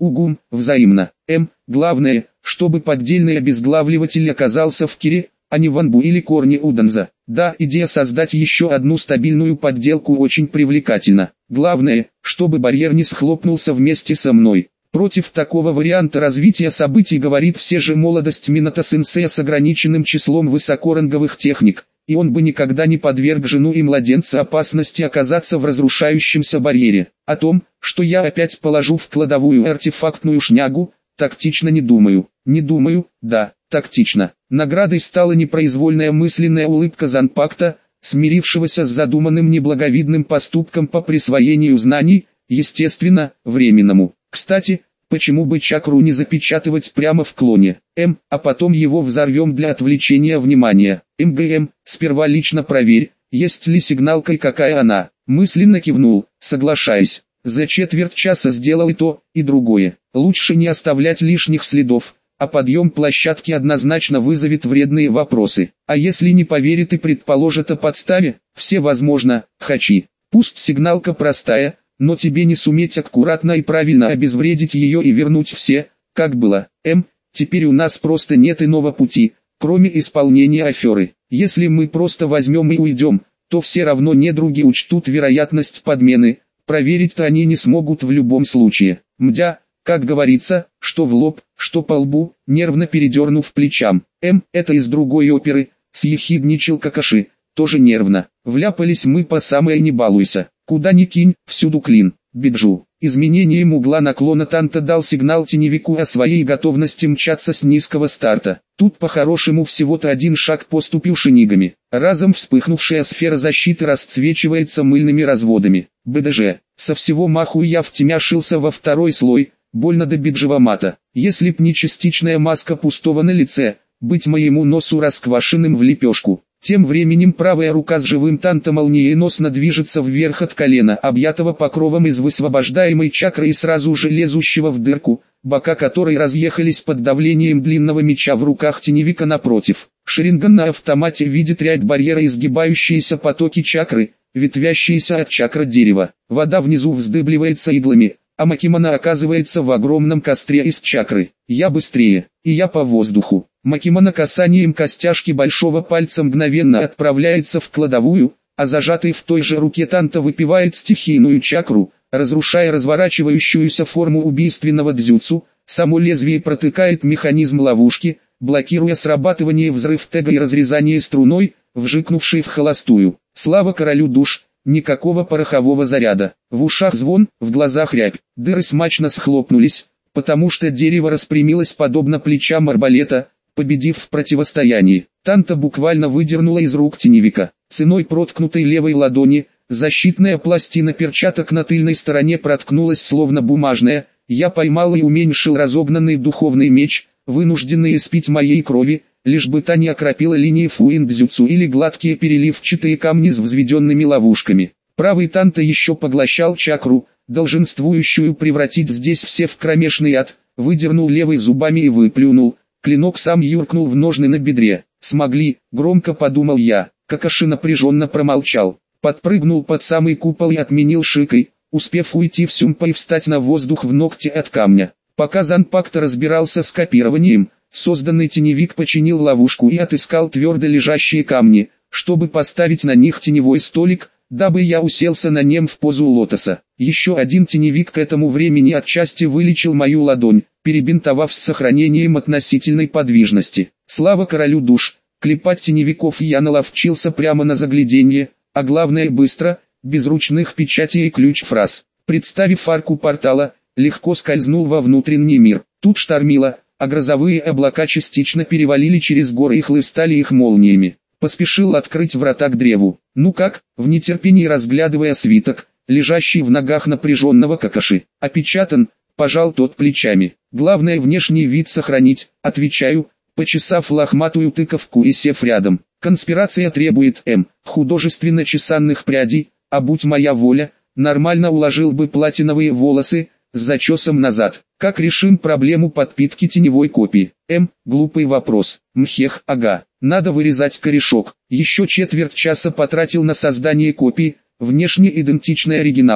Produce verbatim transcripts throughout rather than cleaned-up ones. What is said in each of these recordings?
Угум, взаимно. М. Главное, чтобы поддельный обезглавливатель оказался в Кире, а не в Анбу или корне Уданза. Да, идея создать еще одну стабильную подделку очень привлекательна. Главное, чтобы барьер не схлопнулся вместе со мной. Против такого варианта развития событий говорит все же молодость Минато-сенсея с ограниченным числом высокоранговых техник, и он бы никогда не подверг жену и младенца опасности оказаться в разрушающемся барьере. О том, что я опять положу в кладовую артефактную шнягу, тактично не думаю. Не думаю, да, тактично. Наградой стала непроизвольная мысленная улыбка Занпакта, смирившегося с задуманным неблаговидным поступком по присвоению знаний, естественно, временному. Кстати, почему бы чакру не запечатывать прямо в клоне? М, а потом его взорвем для отвлечения внимания. МГМ, сперва лично проверь, есть ли сигналка и какая она. Мысленно кивнул, соглашаясь. За четверть часа сделал и то, и другое. Лучше не оставлять лишних следов, а подъем площадки однозначно вызовет вредные вопросы. А если не поверит и предположит о подставе, все возможно, хачи. Пусть сигналка простая, но тебе не суметь аккуратно и правильно обезвредить ее и вернуть все, как было. М, теперь у нас просто нет иного пути, кроме исполнения аферы. Если мы просто возьмем и уйдем, то все равно недруги учтут вероятность подмены, проверить-то они не смогут в любом случае. Мдя, как говорится, что в лоб, что по лбу, нервно передернув плечам. М, это из другой оперы, съехидничал Какаши, тоже нервно. Вляпались мы по самое не балуйся. Куда ни кинь, всюду клин. Биджу. Изменением угла наклона Танта дал сигнал теневику о своей готовности мчаться с низкого старта. Тут по-хорошему всего-то один шаг поступил шинигами. Разом вспыхнувшая сфера защиты расцвечивается мыльными разводами. БДЖ. Со всего маху я втемяшился во второй слой, больно до биджевого мата. Если б не частичная маска пустого на лице, быть моему носу расквашенным в лепешку. Тем временем правая рука с живым Танта молниеносно движется вверх от колена, объятого покровом из высвобождаемой чакры и сразу же лезущего в дырку, бока которой разъехались под давлением длинного меча в руках теневика напротив. Шаринган на автомате видит ряд барьера, изгибающиеся потоки чакры, ветвящиеся от чакра дерева. Вода внизу вздыбливается иглами, а Макимана оказывается в огромном костре из чакры. Я быстрее, и я по воздуху. Макимана касанием костяшки большого пальца мгновенно отправляется в кладовую, а зажатый в той же руке Танта выпивает стихийную чакру, разрушая разворачивающуюся форму убийственного дзюцу. Само лезвие протыкает механизм ловушки, блокируя срабатывание взрыв тега и разрезание струной, вжикнувшей в холостую. Слава королю душ! Никакого порохового заряда. В ушах звон, в глазах рябь. Дыры смачно схлопнулись, потому что дерево распрямилось подобно плечам арбалета, победив в противостоянии. Танта буквально выдернула из рук теневика. Ценой проткнутой левой ладони, защитная пластина перчаток на тыльной стороне проткнулась словно бумажная. Я поймал и уменьшил разогнанный духовный меч, вынужденный испить моей крови, лишь бы та не окропила линии фуиндзюцу или гладкие переливчатые камни с взведенными ловушками. Правый Танта еще поглощал чакру, долженствующую превратить здесь все в кромешный ад, выдернул левой зубами и выплюнул. Клинок сам юркнул в ножны на бедре. «Смогли», — громко подумал я. Какаши напряженно промолчал. Подпрыгнул под самый купол и отменил шикой, успев уйти в сюмпа и встать на воздух в ногте от камня. Пока Занпакта разбирался с копированием, созданный теневик починил ловушку и отыскал твердо лежащие камни, чтобы поставить на них теневой столик, дабы я уселся на нем в позу лотоса. Еще один теневик к этому времени отчасти вылечил мою ладонь, перебинтовав с сохранением относительной подвижности. Слава королю душ! Клепать теневиков я наловчился прямо на загляденье, а главное быстро, без ручных печатей и ключ-фраз. Представив арку портала, легко скользнул во внутренний мир. Тут штормило, а грозовые облака частично перевалили через горы и хлыстали их молниями. Поспешил открыть врата к древу. Ну как, в нетерпении разглядывая свиток, лежащий в ногах напряженного Какаши. Опечатан, пожал тот плечами. Главное внешний вид сохранить, отвечаю, почесав лохматую тыковку и сев рядом. Конспирация требует М. художественно чесанных прядей, а будь моя воля, нормально уложил бы платиновые волосы, с зачесом назад. Как решим проблему подпитки теневой копии? М. Глупый вопрос. Мхех, ага. Надо вырезать корешок. Еще четверть часа потратил на создание копии, внешне идентичной оригиналу,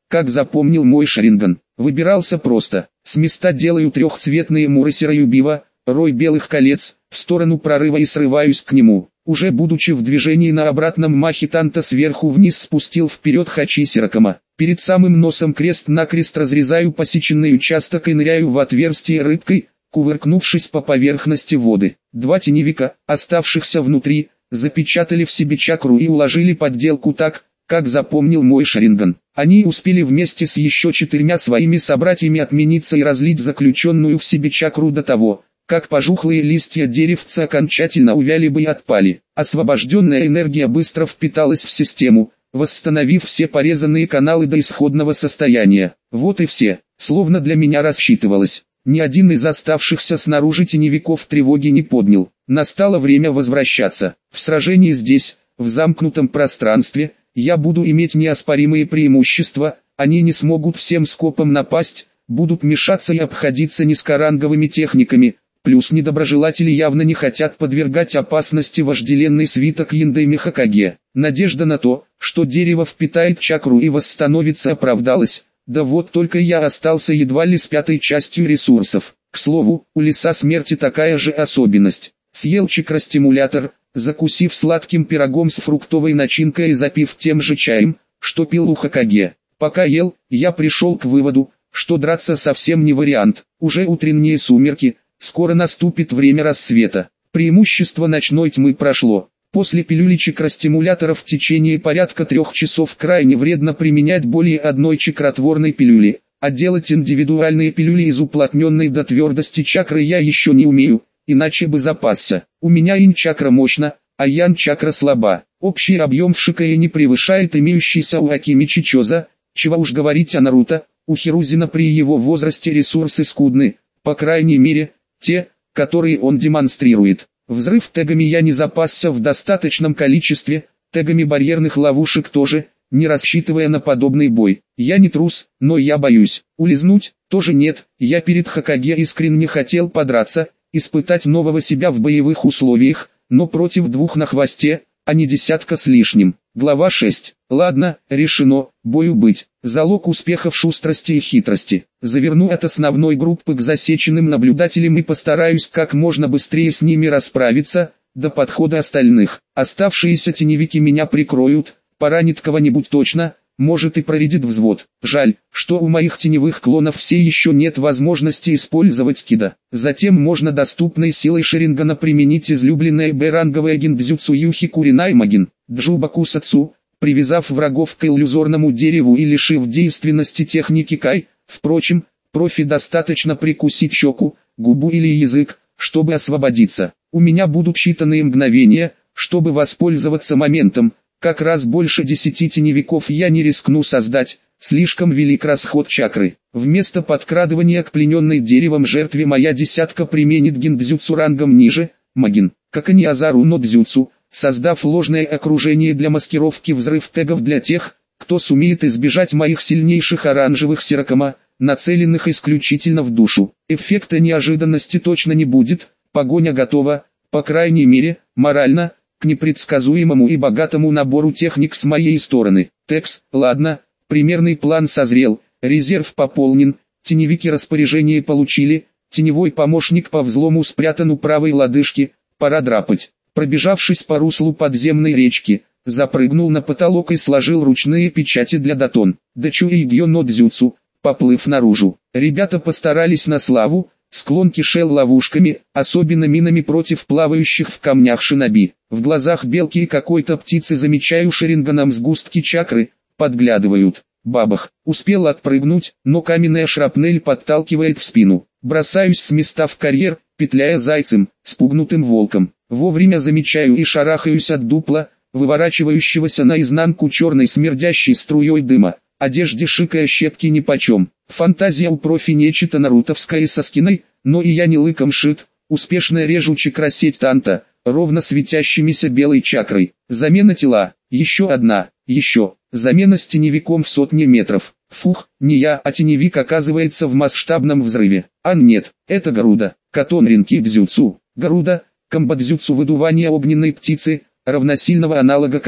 как запомнил мой Шаринган. Выбирался просто. С места делаю трехцветные мурасера Юбива, рой белых колец, в сторону прорыва и срываюсь к нему. Уже будучи в движении на обратном махе танта сверху вниз спустил вперед Хачи Сиракама. Перед самым носом крест-накрест разрезаю посеченный участок и ныряю в отверстие рыбкой, кувыркнувшись по поверхности воды. Два теневика, оставшихся внутри, запечатали в себе чакру и уложили подделку так, как запомнил мой Шаринган. Они успели вместе с еще четырьмя своими собратьями отмениться и разлить заключенную в себе чакру до того, как пожухлые листья деревца окончательно увяли бы и отпали. Освобожденная энергия быстро впиталась в систему, восстановив все порезанные каналы до исходного состояния. Вот и все, словно для меня рассчитывалось. Ни один из оставшихся снаружи теневиков тревоги не поднял. Настало время возвращаться. В сражении здесь, в замкнутом пространстве, я буду иметь неоспоримые преимущества, они не смогут всем скопом напасть, будут мешаться и обходиться низкоранговыми техниками, плюс недоброжелатели явно не хотят подвергать опасности вожделенный свиток Яндайми Хокаге. Надежда на то, что дерево впитает чакру и восстановится, оправдалась, да вот только я остался едва ли с пятой частью ресурсов. К слову, у леса смерти такая же особенность. Съел чакростимулятор, закусив сладким пирогом с фруктовой начинкой и запив тем же чаем, что пил у Хокаге. Пока ел, я пришел к выводу, что драться совсем не вариант. Уже утренние сумерки, скоро наступит время рассвета. Преимущество ночной тьмы прошло. После пилюли чакростимулятора в течение порядка трех часов крайне вредно применять более одной чакротворной пилюли, а делать индивидуальные пилюли из уплотненной до твердости чакры я еще не умею, иначе бы запасся. У меня инь-чакра мощна, а ян-чакра слаба. Общий объем в Шикае не превышает имеющийся у Акими Чичоза, чего уж говорить о Наруто. У Хирузина при его возрасте ресурсы скудны, по крайней мере, те, которые он демонстрирует. Взрыв тегами я не запасся в достаточном количестве, тегами барьерных ловушек тоже, не рассчитывая на подобный бой. Я не трус, но я боюсь. Улизнуть тоже нет, я перед Хокаге искренне хотел подраться, испытать нового себя в боевых условиях, но против двух на хвосте, а не десятка с лишним. Глава шесть. Ладно, решено, бою быть. Залог успеха в шустрости и хитрости. Заверну от основной группы к засеченным наблюдателям и постараюсь как можно быстрее с ними расправиться, до подхода остальных. Оставшиеся теневики меня прикроют, поранит кого-нибудь точно, может и проредит взвод. Жаль, что у моих теневых клонов все еще нет возможности использовать кида. Затем можно доступной силой Шарингана применить излюбленное Б-ранговое гиндзюцу Юхи Куринаймагин, Джубакусацу, привязав врагов к иллюзорному дереву и лишив действенности техники Кай. Впрочем, профи достаточно прикусить щеку, губу или язык, чтобы освободиться. У меня будут считанные мгновения, чтобы воспользоваться моментом. Как раз больше десяти теневиков я не рискну создать, слишком велик расход чакры. Вместо подкрадывания к плененной деревом жертве моя десятка применит гиндзюцу рангом ниже, магин, как и Ниазару но дзюцу, создав ложное окружение для маскировки взрыв тегов для тех, кто сумеет избежать моих сильнейших оранжевых сиракама, нацеленных исключительно в душу. Эффекта неожиданности точно не будет, погоня готова, по крайней мере, морально, к непредсказуемому и богатому набору техник с моей стороны. Текс, ладно, примерный план созрел, резерв пополнен, теневики распоряжение получили, теневой помощник по взлому спрятан у правой лодыжки, пора драпать. Пробежавшись по руслу подземной речки, запрыгнул на потолок и сложил ручные печати для датон. Дачуи гьё но дзюцу, поплыв наружу. Ребята постарались на славу, склон кишел ловушками, особенно минами против плавающих в камнях шиноби. В глазах белки и какой-то птицы замечаю Шаринганом сгустки чакры, подглядывают. Бабах, успел отпрыгнуть, но каменная шрапнель подталкивает в спину. Бросаюсь с места в карьер, петляя зайцем, спугнутым волком. Вовремя замечаю и шарахаюсь от дупла, выворачивающегося наизнанку черной смердящей струей дыма. Одежде Шикая щепки нипочем. Фантазия у профи нечто нарутовская со скиной, но и я не лыком шит. Успешно режу чакросеть танта, ровно светящимися белой чакрой. Замена тела, еще одна, еще. Замена с теневиком в сотни метров. Фух, не я, а теневик оказывается в масштабном взрыве. А нет, это Гаруда, Катон Ринки Дзюцу. Гаруда, комбо-дзюцу выдувания огненной птицы, равносильного аналога Катон.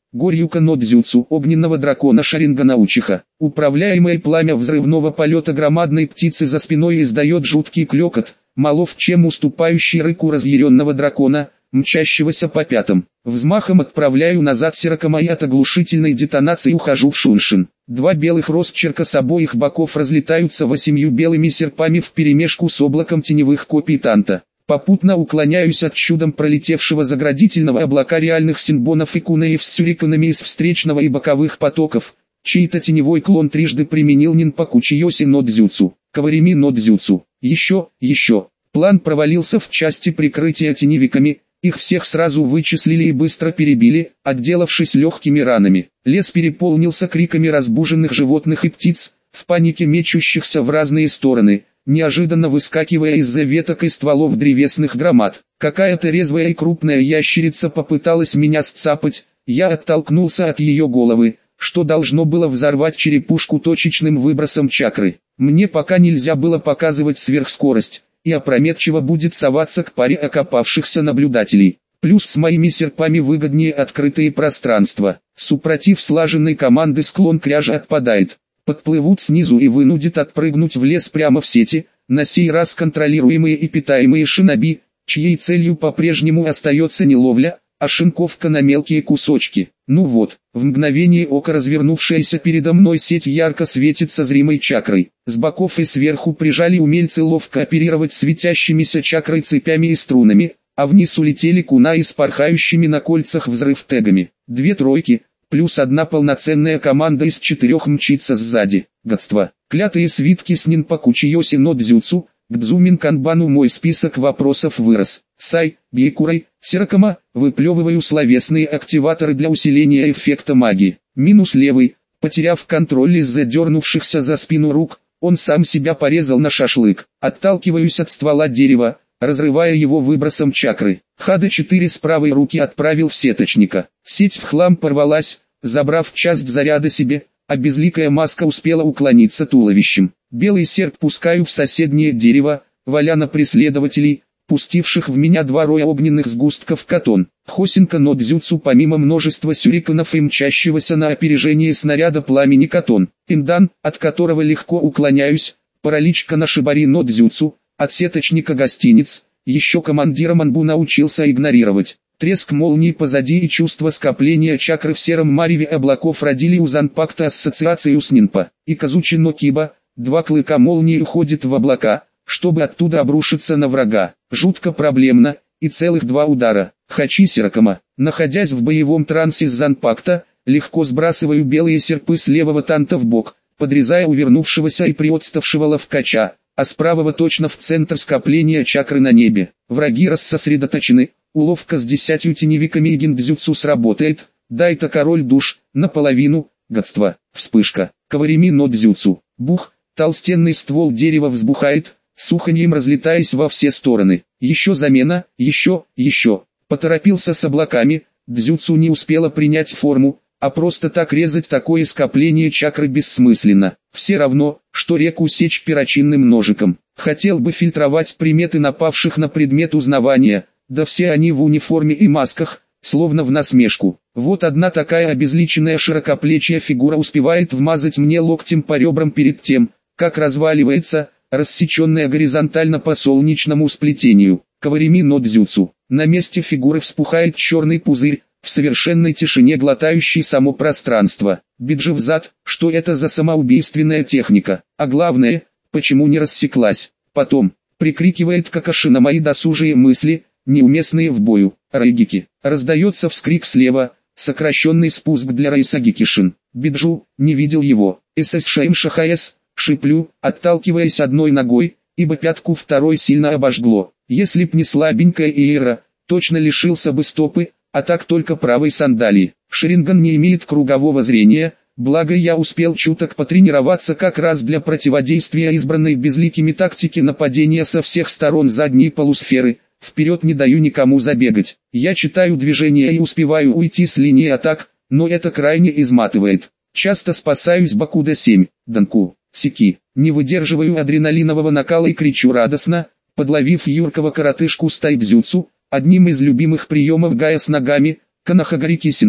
Горюка но дзюцу огненного дракона Шарингана Учиха. Управляемое пламя взрывного полета громадной птицы за спиной издает жуткий клёкот, малов чем уступающий рыку разъяренного дракона, мчащегося по пятам. Взмахом отправляю назад Сирокома и от оглушительной детонации ухожу в Шуншин. Два белых росчерка с обоих боков разлетаются восемью белыми серпами вперемешку с облаком теневых копий Танта. Попутно уклоняюсь от чудом пролетевшего заградительного облака реальных синбонов и кунеев с сюриканами из встречного и боковых потоков. Чей-то теневой клон трижды применил нинпаку Чиёси но дзюцу, Каварими но дзюцу. Еще, еще. План провалился в части прикрытия теневиками. Их всех сразу вычислили и быстро перебили, отделавшись легкими ранами. Лес переполнился криками разбуженных животных и птиц, в панике мечущихся в разные стороны, неожиданно выскакивая из-за веток и стволов древесных громад. Какая-то резвая и крупная ящерица попыталась меня сцапать, я оттолкнулся от ее головы, что должно было взорвать черепушку точечным выбросом чакры. Мне пока нельзя было показывать сверхскорость, и опрометчиво будет соваться к паре окопавшихся наблюдателей. Плюс с моими серпами выгоднее открытые пространства. Супротив слаженной команды склон кряжа отпадает. Подплывут снизу и вынудят отпрыгнуть в лес прямо в сети, на сей раз контролируемые и питаемые шиноби, чьей целью по-прежнему остается не ловля, а шинковка на мелкие кусочки. Ну вот, в мгновение ока развернувшаяся передо мной сеть ярко светится зримой чакрой. С боков и сверху прижали умельцы ловко оперировать светящимися чакрой цепями и струнами, а вниз улетели кунаи с порхающими на кольцах взрыв-тегами. Две тройки, плюс одна полноценная команда из четырех мчится сзади. Гадство. Клятые свитки с нинпаку Чиёси но дзюцу. К Дзумин Канбану мой список вопросов вырос. Сай, Бейкурай, Сирокома, выплевываю словесные активаторы для усиления эффекта магии. Минус левый, потеряв контроль из-за дернувшихся за спину рук, он сам себя порезал на шашлык. Отталкиваюсь от ствола дерева, разрывая его выбросом чакры. Хада четыре с правой руки отправил в сеточника. Сеть в хлам порвалась, забрав часть заряда себе, а безликая маска успела уклониться туловищем. Белый серп пускаю в соседнее дерево, валя на преследователей, пустивших в меня два роя огненных сгустков катон. Хосинка но дзюцу помимо множества сюриканов и мчащегося на опережение снаряда пламени катон. Индан, от которого легко уклоняюсь, параличка на шибари но дзюцу, от сеточника гостиниц, еще командира Манбу научился игнорировать. Треск молнии позади и чувство скопления чакры в сером мареве облаков родили у Занпакта ассоциацию с Нинпа. И Казучи но Киба, два клыка молнии уходят в облака, чтобы оттуда обрушиться на врага. Жутко проблемно, и целых два удара. Хачи Сирокома. Находясь в боевом трансе с Занпакта, легко сбрасываю белые серпы с левого танта в бок, подрезая увернувшегося и приотставшего ловкача, а с правого точно в центр скопления чакры на небе. Враги рассосредоточены. Уловка с десятью теневиками и гиндзюцу сработает, дай-то король душ, наполовину, гадство, вспышка, Каварими но дзюцу, бух, толстенный ствол дерева взбухает, с уханьем разлетаясь во все стороны, еще замена, еще, еще, поторопился с облаками, дзюцу не успела принять форму, а просто так резать такое скопление чакры бессмысленно, все равно, что реку сечь перочинным ножиком, хотел бы фильтровать приметы напавших на предмет узнавания, да все они в униформе и масках, словно в насмешку. Вот одна такая обезличенная широкоплечья фигура успевает вмазать мне локтем по ребрам перед тем, как разваливается, рассеченная горизонтально по солнечному сплетению. Каварими но дзюцу. На месте фигуры вспухает черный пузырь, в совершенной тишине глотающий само пространство. Биджи взад, что это за самоубийственная техника, а главное, почему не рассеклась. Потом, прикрикивает Какаши на мои досужие мысли, неуместные в бою. Райгики. Раздается вскрик слева, сокращенный спуск для Райсагикишин. Биджу, не видел его. ССШМ ШХС, шиплю, отталкиваясь одной ногой, ибо пятку второй сильно обожгло. Если б не слабенькая Иера, точно лишился бы стопы, а так только правой сандалии. Шаринган не имеет кругового зрения, благо я успел чуток потренироваться как раз для противодействия избранной безликими тактике нападения со всех сторон задней полусферы. Вперед не даю никому забегать. Я читаю движения и успеваю уйти с линии атак, но это крайне изматывает. Часто спасаюсь Бакуда семь, Данку, Сики. Не выдерживаю адреналинового накала и кричу радостно, подловив юркого коротышку с тайдзюцу, одним из любимых приемов Гая с ногами, Канахагарики Синпу.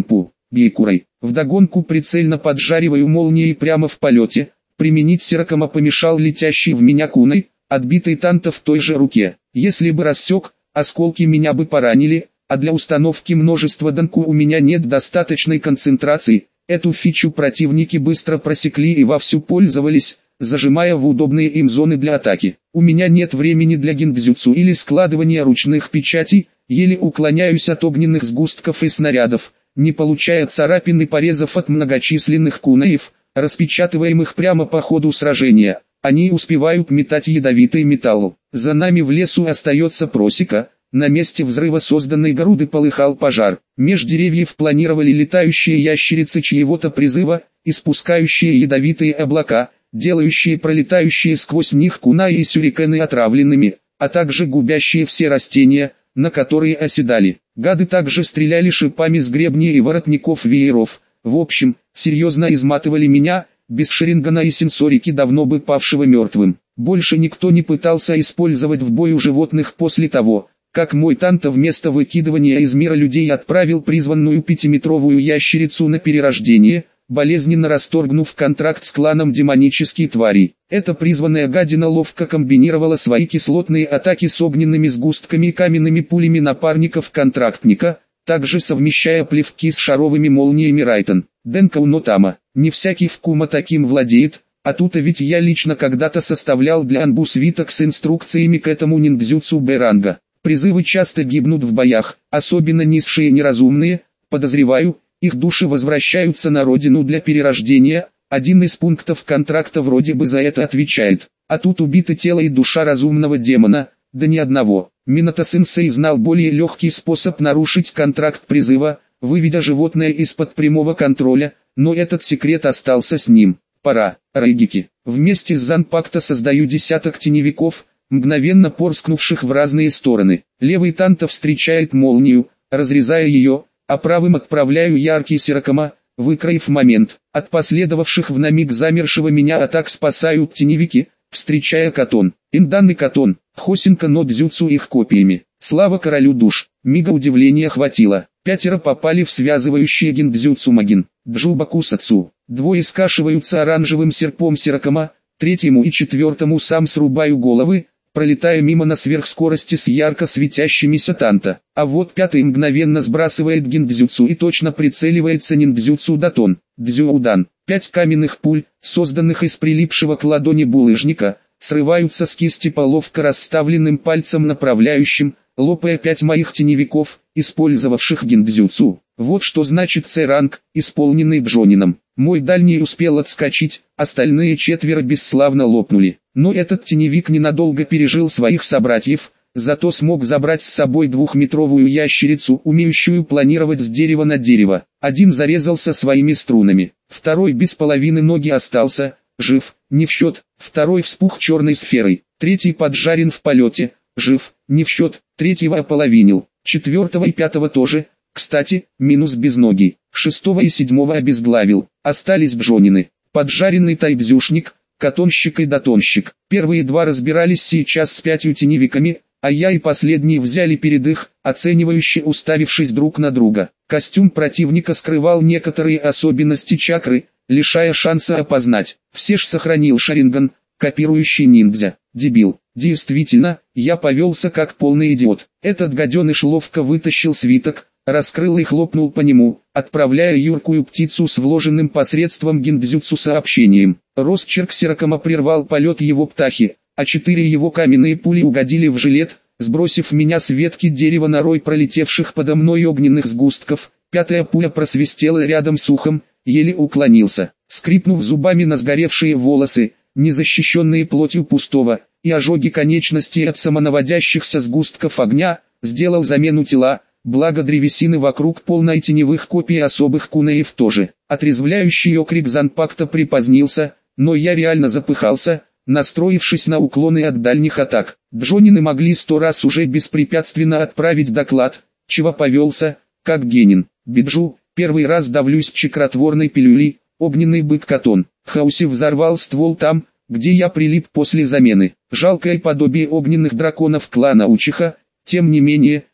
Гейкурой. Вдогонку прицельно поджариваю молнией прямо в полете. Применить Сирокома помешал летящий в меня куной, отбитый танто в той же руке. Если бы рассек, осколки меня бы поранили, а для установки множества данку у меня нет достаточной концентрации. Эту фичу противники быстро просекли и вовсю пользовались, зажимая в удобные им зоны для атаки. У меня нет времени для гиндзюцу или складывания ручных печатей, еле уклоняюсь от огненных сгустков и снарядов, не получая царапин и порезов от многочисленных кунаев, распечатываемых прямо по ходу сражения. Они успевают метать ядовитый металл. За нами в лесу остается просека. На месте взрыва созданной груды полыхал пожар. Меж деревьев планировали летающие ящерицы чьего-то призыва, испускающие ядовитые облака, делающие пролетающие сквозь них кунаи и сюрикены отравленными, а также губящие все растения, на которые оседали. Гады также стреляли шипами с гребней и воротников вееров. В общем, серьезно изматывали меня, без шарингана и сенсорики давно бы павшего мертвым. Больше никто не пытался использовать в бою животных после того, как мой танто вместо выкидывания из мира людей отправил призванную пятиметровую ящерицу на перерождение, болезненно расторгнув контракт с кланом демонические твари. Эта призванная гадина ловко комбинировала свои кислотные атаки с огненными сгустками и каменными пулями напарников контрактника, также совмещая плевки с шаровыми молниями Райтон. Денка Унотама. Не всякий вкума таким владеет, а тут-то ведь я лично когда-то составлял для Анбу свиток с инструкциями к этому ниндзюцу Б-ранга. Призывы часто гибнут в боях, особенно низшие и неразумные, подозреваю, их души возвращаются на родину для перерождения, один из пунктов контракта вроде бы за это отвечает. А тут убито тело и душа разумного демона, да ни одного. Минато-сенсей знал более легкий способ нарушить контракт призыва, выведя животное из-под прямого контроля, но этот секрет остался с ним. Пора, Рейгики. Вместе с Занпакто создаю десяток теневиков, мгновенно порскнувших в разные стороны. Левый танто встречает молнию, разрезая ее, а правым отправляю яркий Сирокома, выкроив момент. От последовавших в на миг замершего меня атак спасают теневики, встречая Катон. Индан и Катон, Хосинка но дзюцу их копиями. Слава королю душ. Мига удивления хватило. Пятеро попали в связывающие гиндзюцу Магин. Джубакусацу. Двое скашиваются оранжевым серпом Сирокома, третьему и четвертому сам срубаю головы, пролетая мимо на сверхскорости с ярко светящимися танто. А вот пятый мгновенно сбрасывает гиндзюцу и точно прицеливается ниндзюцу Датон. Дзюудан. Пять каменных пуль, созданных из прилипшего к ладони булыжника, срываются с кисти по ловко расставленным пальцем направляющим, лопая пять моих теневиков, использовавших гиндзюцу. Вот что значит С-ранг, исполненный Джонином. Мой дальний успел отскочить, остальные четверо бесславно лопнули. Но этот теневик ненадолго пережил своих собратьев, зато смог забрать с собой двухметровую ящерицу, умеющую планировать с дерева на дерево. Один зарезался своими струнами, второй без половины ноги остался, жив, не в счет, второй вспух черной сферой, третий поджарен в полете, жив, не в счет, третьего ополовинил, четвертого и пятого тоже, кстати, минус безногий, шестого и седьмого обезглавил, остались Джонины, поджаренный тайдзюшник, катонщик и датонщик. Первые два разбирались сейчас с пятью теневиками, а я и последний взяли перед их, оценивающе уставившись друг на друга. Костюм противника скрывал некоторые особенности чакры, лишая шанса опознать. Все ж сохранил шаринган, копирующий ниндзя. Дебил. Действительно, я повелся как полный идиот. Этот гаденыш ловко вытащил свиток, раскрыл и хлопнул по нему, отправляя юркую птицу с вложенным посредством гиндзюцу сообщением. Росчерк Сирокома прервал полет его птахи, а четыре его каменные пули угодили в жилет, сбросив меня с ветки дерева на рой пролетевших подо мной огненных сгустков. Пятая пуля просвистела рядом с ухом, еле уклонился, скрипнув зубами на сгоревшие волосы, незащищенные плотью пустого, и ожоги конечностей от самонаводящихся сгустков огня, сделал замену тела, благо древесины вокруг полной теневых копий особых кунаев тоже. Отрезвляющий окрик Занпакто припозднился, но я реально запыхался, настроившись на уклоны от дальних атак. Джонины могли сто раз уже беспрепятственно отправить доклад, чего повелся, как генин. Биджу, первый раз давлюсь чакротворной пилюли, огненный бык Катон. Хауси взорвал ствол там, где я прилип после замены. Жалкое подобие огненных драконов клана Учиха, тем не менее,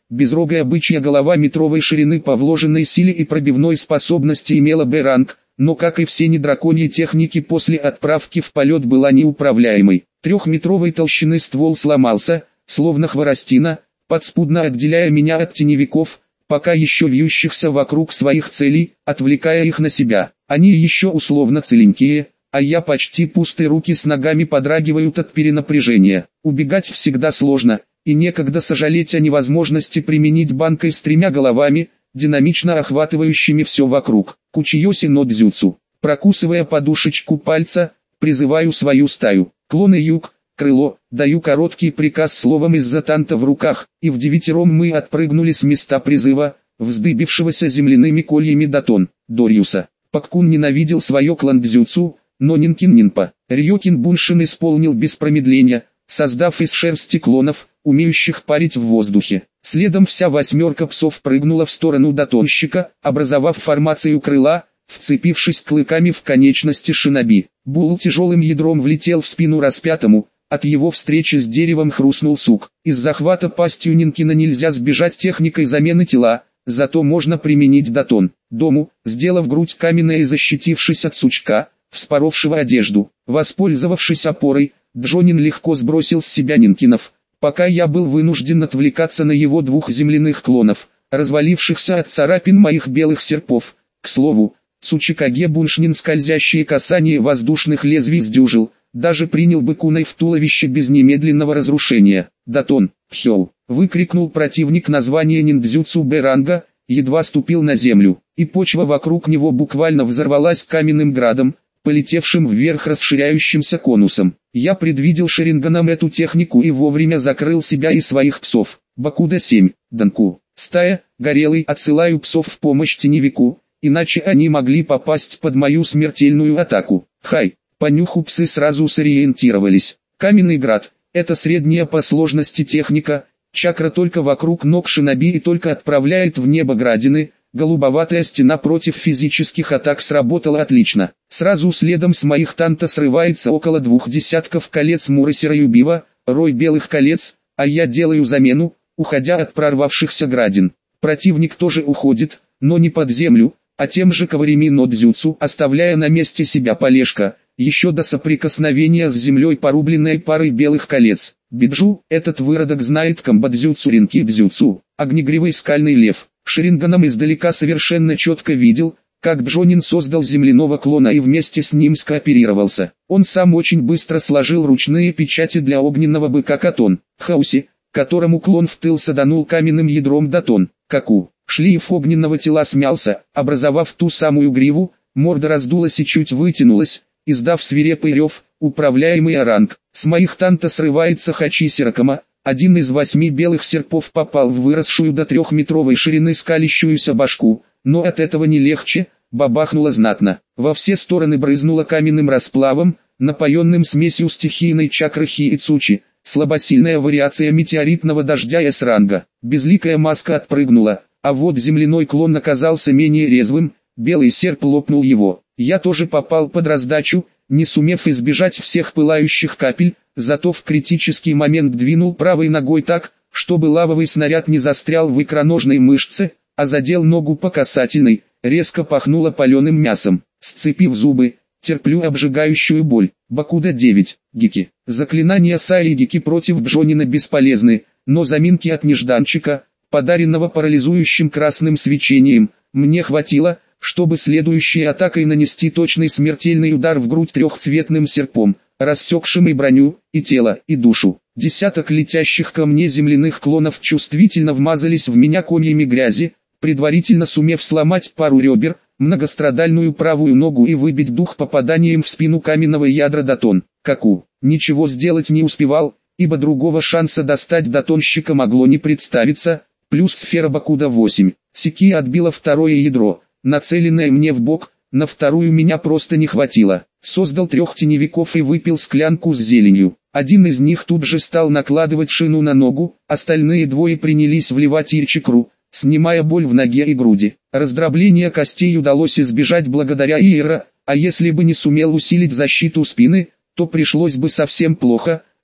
безрогая бычья голова метровой ширины по вложенной силе и пробивной способности имела Б-ранг, но как и все недраконьи техники после отправки в полет была неуправляемой. Трехметровой толщины ствол сломался, словно хворостина, подспудно отделяя меня от теневиков, пока еще вьющихся вокруг своих целей, отвлекая их на себя. Они еще условно целенькие, а я почти пустые, руки с ногами подрагивают от перенапряжения. Убегать всегда сложно, и некогда сожалеть о невозможности применить банкой с тремя головами, динамично охватывающими все вокруг. Кучиёси но дзюцу. Прокусывая подушечку пальца, призываю свою стаю. Клоны юг, крыло, даю короткий приказ словом из-за танта в руках, и в девятером мы отпрыгнули с места призыва, вздыбившегося земляными кольями Датон, Дориуса. Паккун ненавидел свое клан-дзюцу, но Нинкин Нинпа. Рьёкин Буншин исполнил без промедления, создав из шерсти клонов, умеющих парить в воздухе. Следом вся восьмерка псов прыгнула в сторону датонщика, образовав формацию крыла, вцепившись клыками в конечности шиноби. Бул тяжелым ядром влетел в спину распятому, от его встречи с деревом хрустнул сук. Из захвата пастью Нинкина нельзя сбежать техникой замены тела, зато можно применить датон. Дому, сделав грудь каменной и защитившись от сучка, вспоровшего одежду. Воспользовавшись опорой, Джонин легко сбросил с себя Нинкинов, пока я был вынужден отвлекаться на его двух земляных клонов, развалившихся от царапин моих белых серпов. К слову, Цучикаге Буншнин скользящие касания воздушных лезвий сдюжил, даже принял бы куной в туловище без немедленного разрушения. «Датон, Хёу!» — выкрикнул противник название ниндзюцу Б-ранга, едва ступил на землю, и почва вокруг него буквально взорвалась каменным градом, полетевшим вверх расширяющимся конусом. Я предвидел шаринганом эту технику и вовремя закрыл себя и своих псов. Бакуда семь, Данку, стая, горелый, отсылаю псов в помощь теневику, иначе они могли попасть под мою смертельную атаку. Хай, по нюху псы сразу сориентировались. Каменный град, это средняя по сложности техника, чакра только вокруг ног шиноби и только отправляет в небо градины. Голубоватая стена против физических атак сработала отлично. Сразу следом с моих танта срывается около двух десятков колец Мурасера Юбива, рой белых колец, а я делаю замену, уходя от прорвавшихся градин. Противник тоже уходит, но не под землю, а тем же Каварими но дзюцу, оставляя на месте себя полежка, еще до соприкосновения с землей порубленной парой белых колец. Биджу, этот выродок знает комбо-дзюцу ринки-дзюцу, огнегривый скальный лев. Шаринганом издалека совершенно четко видел, как Джонин создал земляного клона и вместе с ним скооперировался. Он сам очень быстро сложил ручные печати для огненного быка Катон, Хауси, которому клон в тыл саданул каменным ядром Датон, Каку. Шлейф огненного тела смялся, образовав ту самую гриву, морда раздулась и чуть вытянулась, издав свирепый рев, управляемый оранг. С моих танта срывается Хачи Сиракама. Один из восьми белых серпов попал в выросшую до трехметровой ширины скалящуюся башку, но от этого не легче, бабахнуло знатно. Во все стороны брызнуло каменным расплавом, напоенным смесью стихийной чакры Хи и Цучи, слабосильная вариация метеоритного дождя С-ранга. Безликая маска отпрыгнула, а вот земляной клон оказался менее резвым, белый серп лопнул его. Я тоже попал под раздачу, не сумев избежать всех пылающих капель, зато в критический момент двинул правой ногой так, чтобы лавовый снаряд не застрял в икроножной мышце, а задел ногу по касательной, резко пахнуло паленым мясом. Сцепив зубы, терплю обжигающую боль. Бакуда девять, Гики. Заклинания Саи и Гики против Джонина бесполезны, но заминки от нежданчика, подаренного парализующим красным свечением, мне хватило, чтобы следующей атакой нанести точный смертельный удар в грудь трехцветным серпом, рассекшим и броню, и тело, и душу. Десяток летящих ко мне земляных клонов чувствительно вмазались в меня комьями грязи, предварительно сумев сломать пару ребер, многострадальную правую ногу и выбить дух попаданием в спину каменного ядра Датон. Каку. Ничего сделать не успевал, ибо другого шанса достать датонщика могло не представиться, плюс сфера Бакуда восемь. Сики отбила второе ядро, нацеленное мне в бок, на вторую меня просто не хватило. Создал трех теневиков и выпил склянку с зеленью. Один из них тут же стал накладывать шину на ногу, остальные двое принялись вливать ирчикру, снимая боль в ноге и груди. Раздробление костей удалось избежать благодаря Иера, а если бы не сумел усилить защиту спины, то пришлось бы совсем плохо.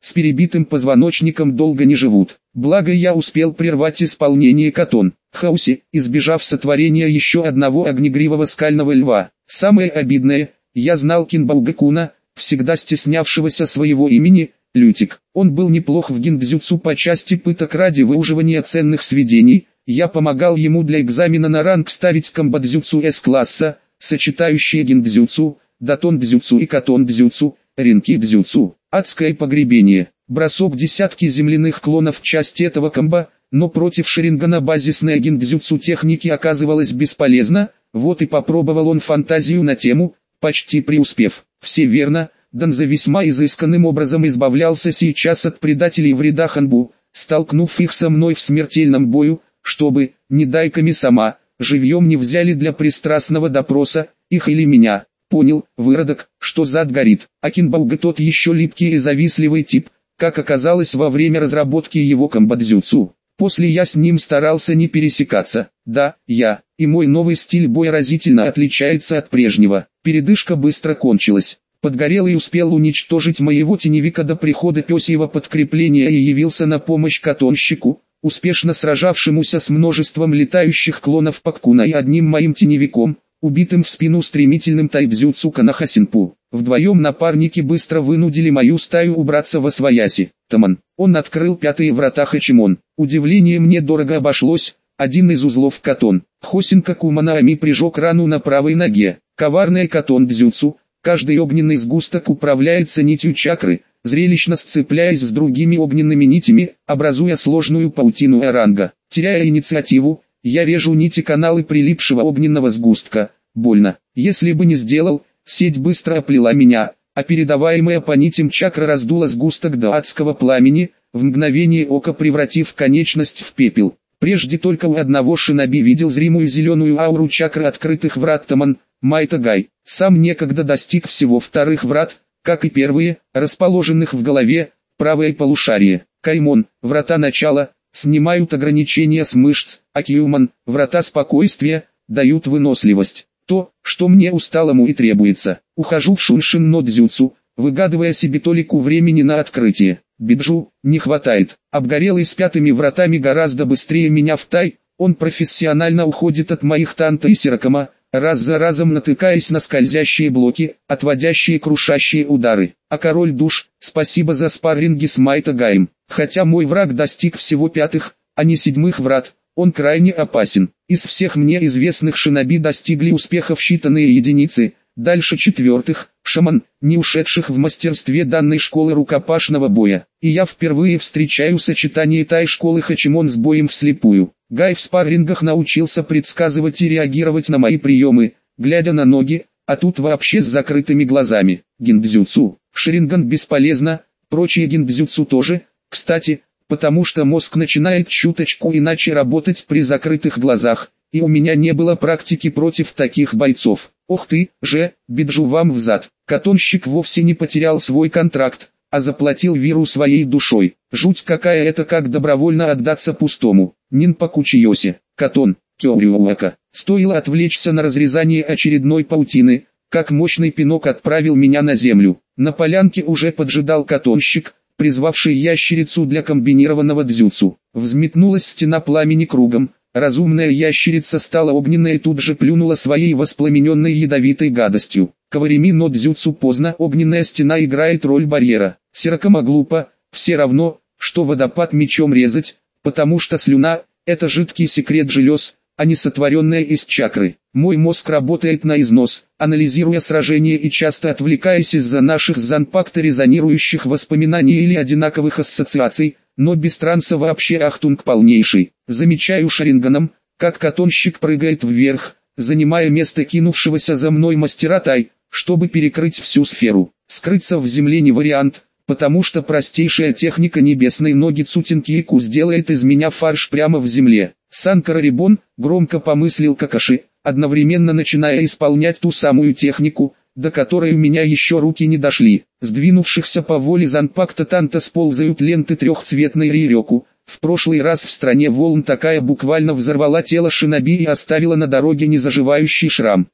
с перебитым позвоночником долго не живут. Благо я успел прервать исполнение катон Хауси, избежав сотворения еще одного огнегривого скального льва. Самое обидное, я знал Кинбауга-куна, всегда стеснявшегося своего имени, Лютик. Он был неплох в гиндзюцу по части пыток ради выуживания ценных сведений. Я помогал ему для экзамена на ранг ставить комбо-дзюцу С-класса, сочетающие гиндзюцу, датон-дзюцу и катон-дзюцу, ринки-дзюцу. Адское погребение. Бросок десятки земляных клонов в часть этого комбо, но против Шарингана базисная гиндзюцу техники оказывалась бесполезна, вот и попробовал он фантазию на тему, почти преуспев. Все верно, Данза весьма изысканным образом избавлялся сейчас от предателей в рядах Анбу, столкнув их со мной в смертельном бою, чтобы, не дай Ками-сама, живьем не взяли для пристрастного допроса, их или меня. Понял, выродок, что зад горит, а Кинбауга тот еще липкий и завистливый тип, как оказалось во время разработки его комбо-дзюцу. После я с ним старался не пересекаться. Да, я, и мой новый стиль боя разительно отличается от прежнего. Передышка быстро кончилась. Подгорелый успел уничтожить моего теневика до прихода пёсьего подкрепления и явился на помощь катонщику, успешно сражавшемуся с множеством летающих клонов Паккуна и одним моим теневиком, убитым в спину стремительным тайбзюцу Канахасинпу. Вдвоем напарники быстро вынудили мою стаю убраться во свояси. Таман. Он открыл пятые врата Хачимон. Удивление мне дорого обошлось. Один из узлов катон. Хосинка Куманаами прижег рану на правой ноге. Коварная катон-дзюцу. Каждый огненный сгусток управляется нитью чакры, зрелищно сцепляясь с другими огненными нитями, образуя сложную паутину эранга. Теряя инициативу, я режу нити каналы прилипшего огненного сгустка. Больно. Если бы не сделал, сеть быстро оплела меня, а передаваемая по нитям чакра раздула сгусток до адского пламени, в мгновение ока превратив конечность в пепел. Прежде только у одного шиноби видел зримую зеленую ауру чакры открытых врат Таман, Майтагай. Сам некогда достиг всего вторых врат, как и первые, расположенных в голове, правое полушарие. Каймон, врата начала, снимают ограничения с мышц, а Кьюман, врата спокойствия, дают выносливость. То, что мне усталому и требуется. Ухожу в Шуншин но дзюцу, выгадывая себе толику времени на открытие. Биджу не хватает. Обгорелый с пятыми вратами гораздо быстрее меня в тай, он профессионально уходит от моих танта и сирокома, раз за разом натыкаясь на скользящие блоки, отводящие крушащие удары. А король душ, спасибо за спарринги с Майтагаем. Хотя мой враг достиг всего пятых, а не седьмых врат, он крайне опасен. Из всех мне известных шиноби достигли успеха в считанные единицы, дальше четвертых, шаман, не ушедших в мастерстве данной школы рукопашного боя. И я впервые встречаю сочетание тай школы Хачимон с боем вслепую. Гай в спаррингах научился предсказывать и реагировать на мои приемы, глядя на ноги, а тут вообще с закрытыми глазами. Гиндзюцу, Шаринган бесполезно, прочие гиндзюцу тоже, кстати, потому что мозг начинает чуточку иначе работать при закрытых глазах, и у меня не было практики против таких бойцов. Ох ты, же, биджу вам взад. Катонщик вовсе не потерял свой контракт, а заплатил Виру своей душой. Жуть какая это, как добровольно отдаться пустому. Нинпаку Чиоси, Катон, Кёрюуэка. Стоило отвлечься на разрезание очередной паутины, как мощный пинок отправил меня на землю. На полянке уже поджидал катонщик, призвавший ящерицу для комбинированного дзюцу. Взметнулась стена пламени кругом, разумная ящерица стала огненной и тут же плюнула своей воспламененной ядовитой гадостью. Каварими но дзюцу поздно, огненная стена играет роль барьера. Сирокома глупо, все равно, что водопад мечом резать, потому что слюна – это жидкий секрет желез, а не сотворенная из чакры. Мой мозг работает на износ, анализируя сражение и часто отвлекаясь из-за наших с Занпакта резонирующих воспоминаний или одинаковых ассоциаций, но без транса вообще ахтунг полнейший. Замечаю Шаринганом, как катонщик прыгает вверх, занимая место кинувшегося за мной мастера тай, чтобы перекрыть всю сферу. Скрыться в земле не вариант, потому что простейшая техника небесной ноги Цутинкику сделает из меня фарш прямо в земле. Санкара Рибон, громко помыслил Какаши, одновременно начиная исполнять ту самую технику, до которой у меня еще руки не дошли. Сдвинувшихся по воле Занпакта Танта сползают ленты трехцветной Рирёку. В прошлый раз в стране волн такая буквально взорвала тело шиноби и оставила на дороге незаживающий шрам.